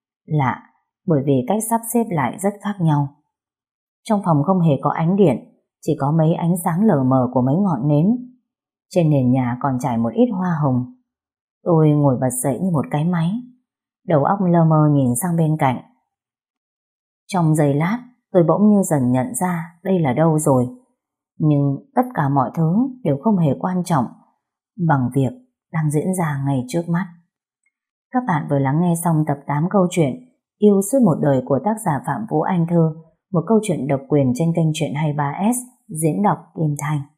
Lạ bởi vì cách sắp xếp lại rất khác nhau. Trong phòng không hề có ánh điện, chỉ có mấy ánh sáng lờ mờ của mấy ngọn nến. Trên nền nhà còn trải một ít hoa hồng. Tôi ngồi bật dậy như một cái máy, đầu óc lơ mơ nhìn sang bên cạnh. Trong giây lát, tôi bỗng như dần nhận ra đây là đâu rồi. Nhưng tất cả mọi thứ đều không hề quan trọng bằng việc đang diễn ra ngay trước mắt. Các bạn vừa lắng nghe xong tập tám câu chuyện Yêu suốt một đời của tác giả Phạm Vũ Anh Thư, một câu chuyện độc quyền trên kênh Truyện hai mươi ba S diễn đọc Kim Thanh.